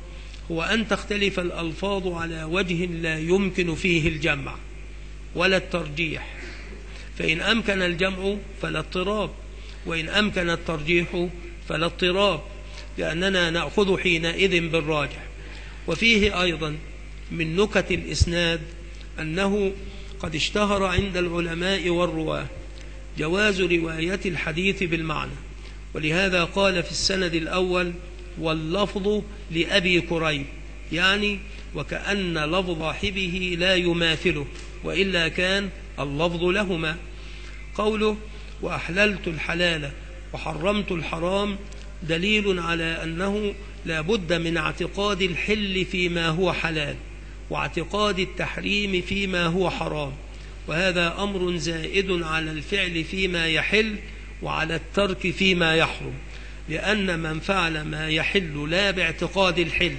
هو أن تختلف الألفاظ على وجه لا يمكن فيه الجمع ولا الترجيح، فإن أمكن الجمع فلا اضطراب، وإن أمكن الترجيح فلا اضطراب، لأننا نأخذ حينئذ بالراجح. وفيه أيضا من نكت الإسناد أنه قد اشتهر عند العلماء والرواة جواز رواية الحديث بالمعنى، ولهذا قال في السند الأول واللفظ لأبي كريب، يعني وكأن لفظ صاحبه لا يماثله، وإلا كان اللفظ لهما. قوله وأحللت الحلال وحرمت الحرام دليل على أنه لا بد من اعتقاد الحل فيما هو حلال واعتقاد التحريم فيما هو حرام، وهذا أمر زائد على الفعل فيما يحل وعلى الترك فيما يحرم، لأن من فعل ما يحل لا باعتقاد الحل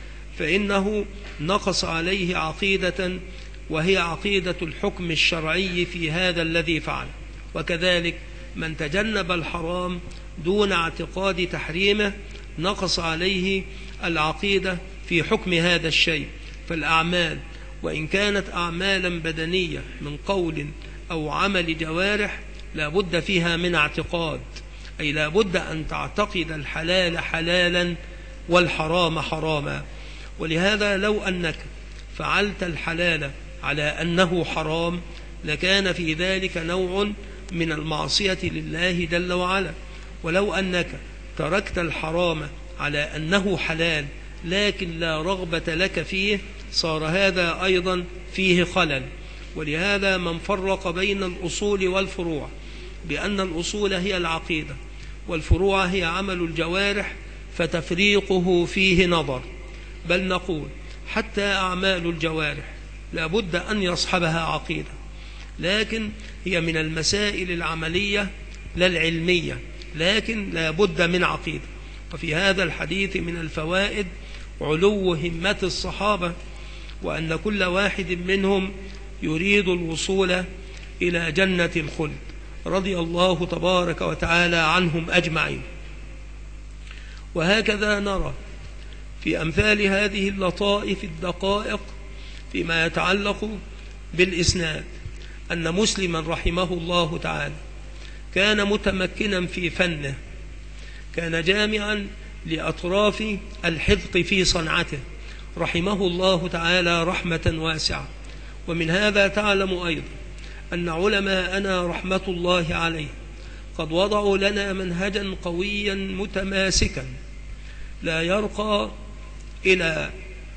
فإنه نقص عليه عقيدة، وهي عقيدة الحكم الشرعي في هذا الذي فعل. وكذلك من تجنب الحرام دون اعتقاد تحريمه نقص عليه العقيدة في حكم هذا الشيء. فالأعمال وإن كانت أعمالا بدنية من قول أو عمل جوارح لا بد فيها من اعتقاد، أي لا بد أن تعتقد الحلال حلالا والحرام حراما. ولهذا لو أنك فعلت الحلال على أنه حرام لكان في ذلك نوع من المعصية لله جل وعلا، ولو أنك تركت الحرام على أنه حلال لكن لا رغبة لك فيه صار هذا أيضا فيه خلل. ولهذا من فرق بين الأصول والفروع بأن الأصول هي العقيدة والفروع هي عمل الجوارح فتفريقه فيه نظر، بل نقول حتى أعمال الجوارح لا بد أن يصحبها عقيدة، لكن هي من المسائل العملية لا العلمية، لكن لا بد من عقيدة. وفي هذا الحديث من الفوائد علو همة الصحابة، وأن كل واحد منهم يريد الوصول إلى جنة الخلد رضي الله تبارك وتعالى عنهم أجمعين. وهكذا نرى في أمثال هذه اللطائف الدقائق فيما يتعلق بالإسناد أن مسلما رحمه الله تعالى كان متمكنا في فنه، كان جامعا لأطراف الحذق في صنعته رحمه الله تعالى رحمة واسعة. ومن هذا تعلم أيضا أن علماءنا رحمة الله عليه قد وضعوا لنا منهجا قويا متماسكا لا يرقى إلى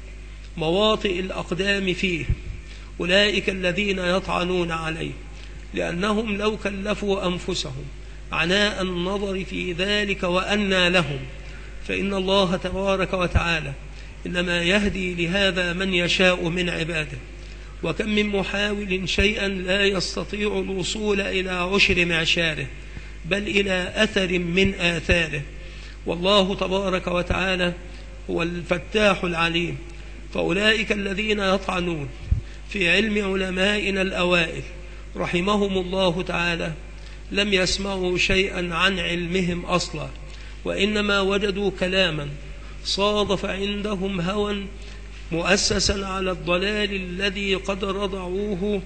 مواطئ الأقدام فيه أولئك الذين يطعنون عليه، لأنهم لو كلفوا أنفسهم عناء النظر في ذلك وأنى لهم، فإن الله تبارك وتعالى إنما يهدي لهذا من يشاء من عباده. وكم من محاول شيئا لا يستطيع الوصول إلى عشر معشاره بل إلى أثر من آثاره، والله تبارك وتعالى هو الفتاح العليم. فأولئك الذين يطعنون في علم علمائنا الأوائل رحمهم الله تعالى لم يسمعوا شيئا عن علمهم أصلا، وإنما وجدوا كلاما صادف عندهم هوى مؤسسا على الضلال الذي قد رضعوه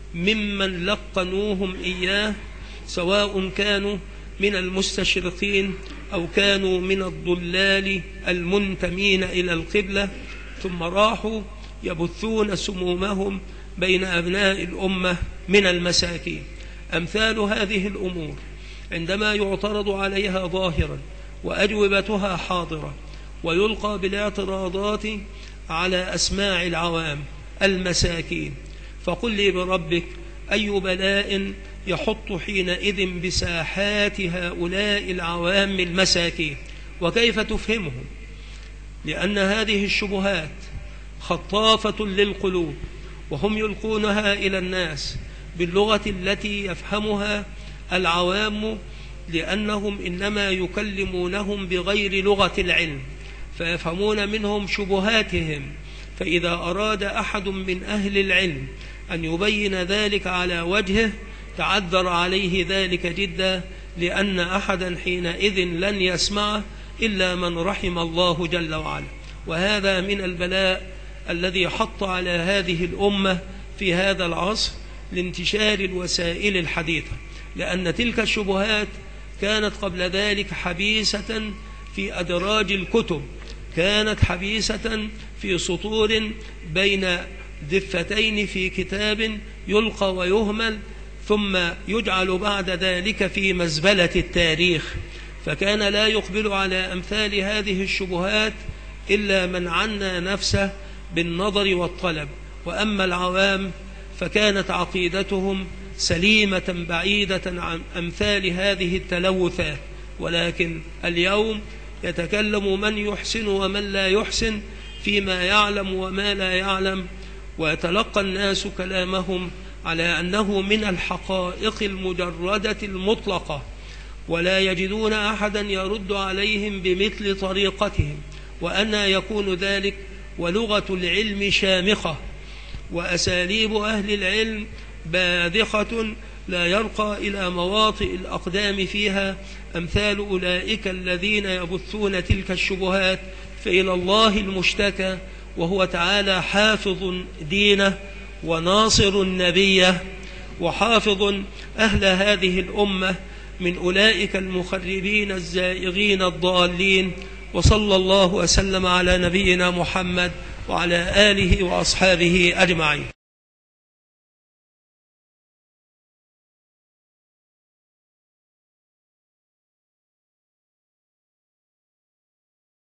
ممن لقنوهم إياه، سواء كانوا من المستشرقين أو كانوا من الضلال المنتمين إلى القبلة، ثم راحوا يبثون سمومهم بين أبناء الأمة من المساكين. أمثال هذه الأمور عندما يعترض عليها ظاهرا وأجوبتها حاضرة ويلقى بالاعتراضات على أسماع العوام المساكين، فقل لي بربك أي بلاء يحط حينئذ بساحات هؤلاء العوام المساكين، وكيف تفهمهم؟ لأن هذه الشبهات خطافة للقلوب، وهم يلقونها إلى الناس باللغة التي يفهمها العوام، لأنهم إنما يكلمونهم بغير لغة العلم فيفهمون منهم شبهاتهم. فإذا أراد أحد من أهل العلم أن يبين ذلك على وجهه تعذر عليه ذلك جدا، لأن أحدا حينئذ لن يسمعه إلا من رحم الله جل وعلا. وهذا من البلاء الذي حط على هذه الأمة في هذا العصر لانتشار الوسائل الحديثة، لأن تلك الشبهات كانت قبل ذلك حبيسة في أدراج الكتب، كانت حبيسة في سطور بين دفتين في كتاب يلقى ويهمل، ثم يجعل بعد ذلك في مزبلة التاريخ. فكان لا يقبل على أمثال هذه الشبهات إلا من عنى نفسه بالنظر والطلب، وأما العوام فكانت عقيدتهم سليمة بعيدة عن أمثال هذه التلوثات. ولكن اليوم يتكلم من يحسن ومن لا يحسن فيما يعلم وما لا يعلم، ويتلقى الناس كلامهم على أنه من الحقائق المجردة المطلقة، ولا يجدون أحدا يرد عليهم بمثل طريقتهم. وأن يكون ذلك ولغة العلم شامخة، وأساليب أهل العلم باذخة لا يرقى إلى مواطئ الأقدام فيها أمثال أولئك الذين يبثون تلك الشبهات. فإلى الله المشتكى، وهو تعالى حافظ دينه وناصر نبيه وحافظ أهل هذه الأمة من أولئك المخربين الزائغين الضالين. وصلى الله وسلم على نبينا محمد وعلى آله وأصحابه أجمعين.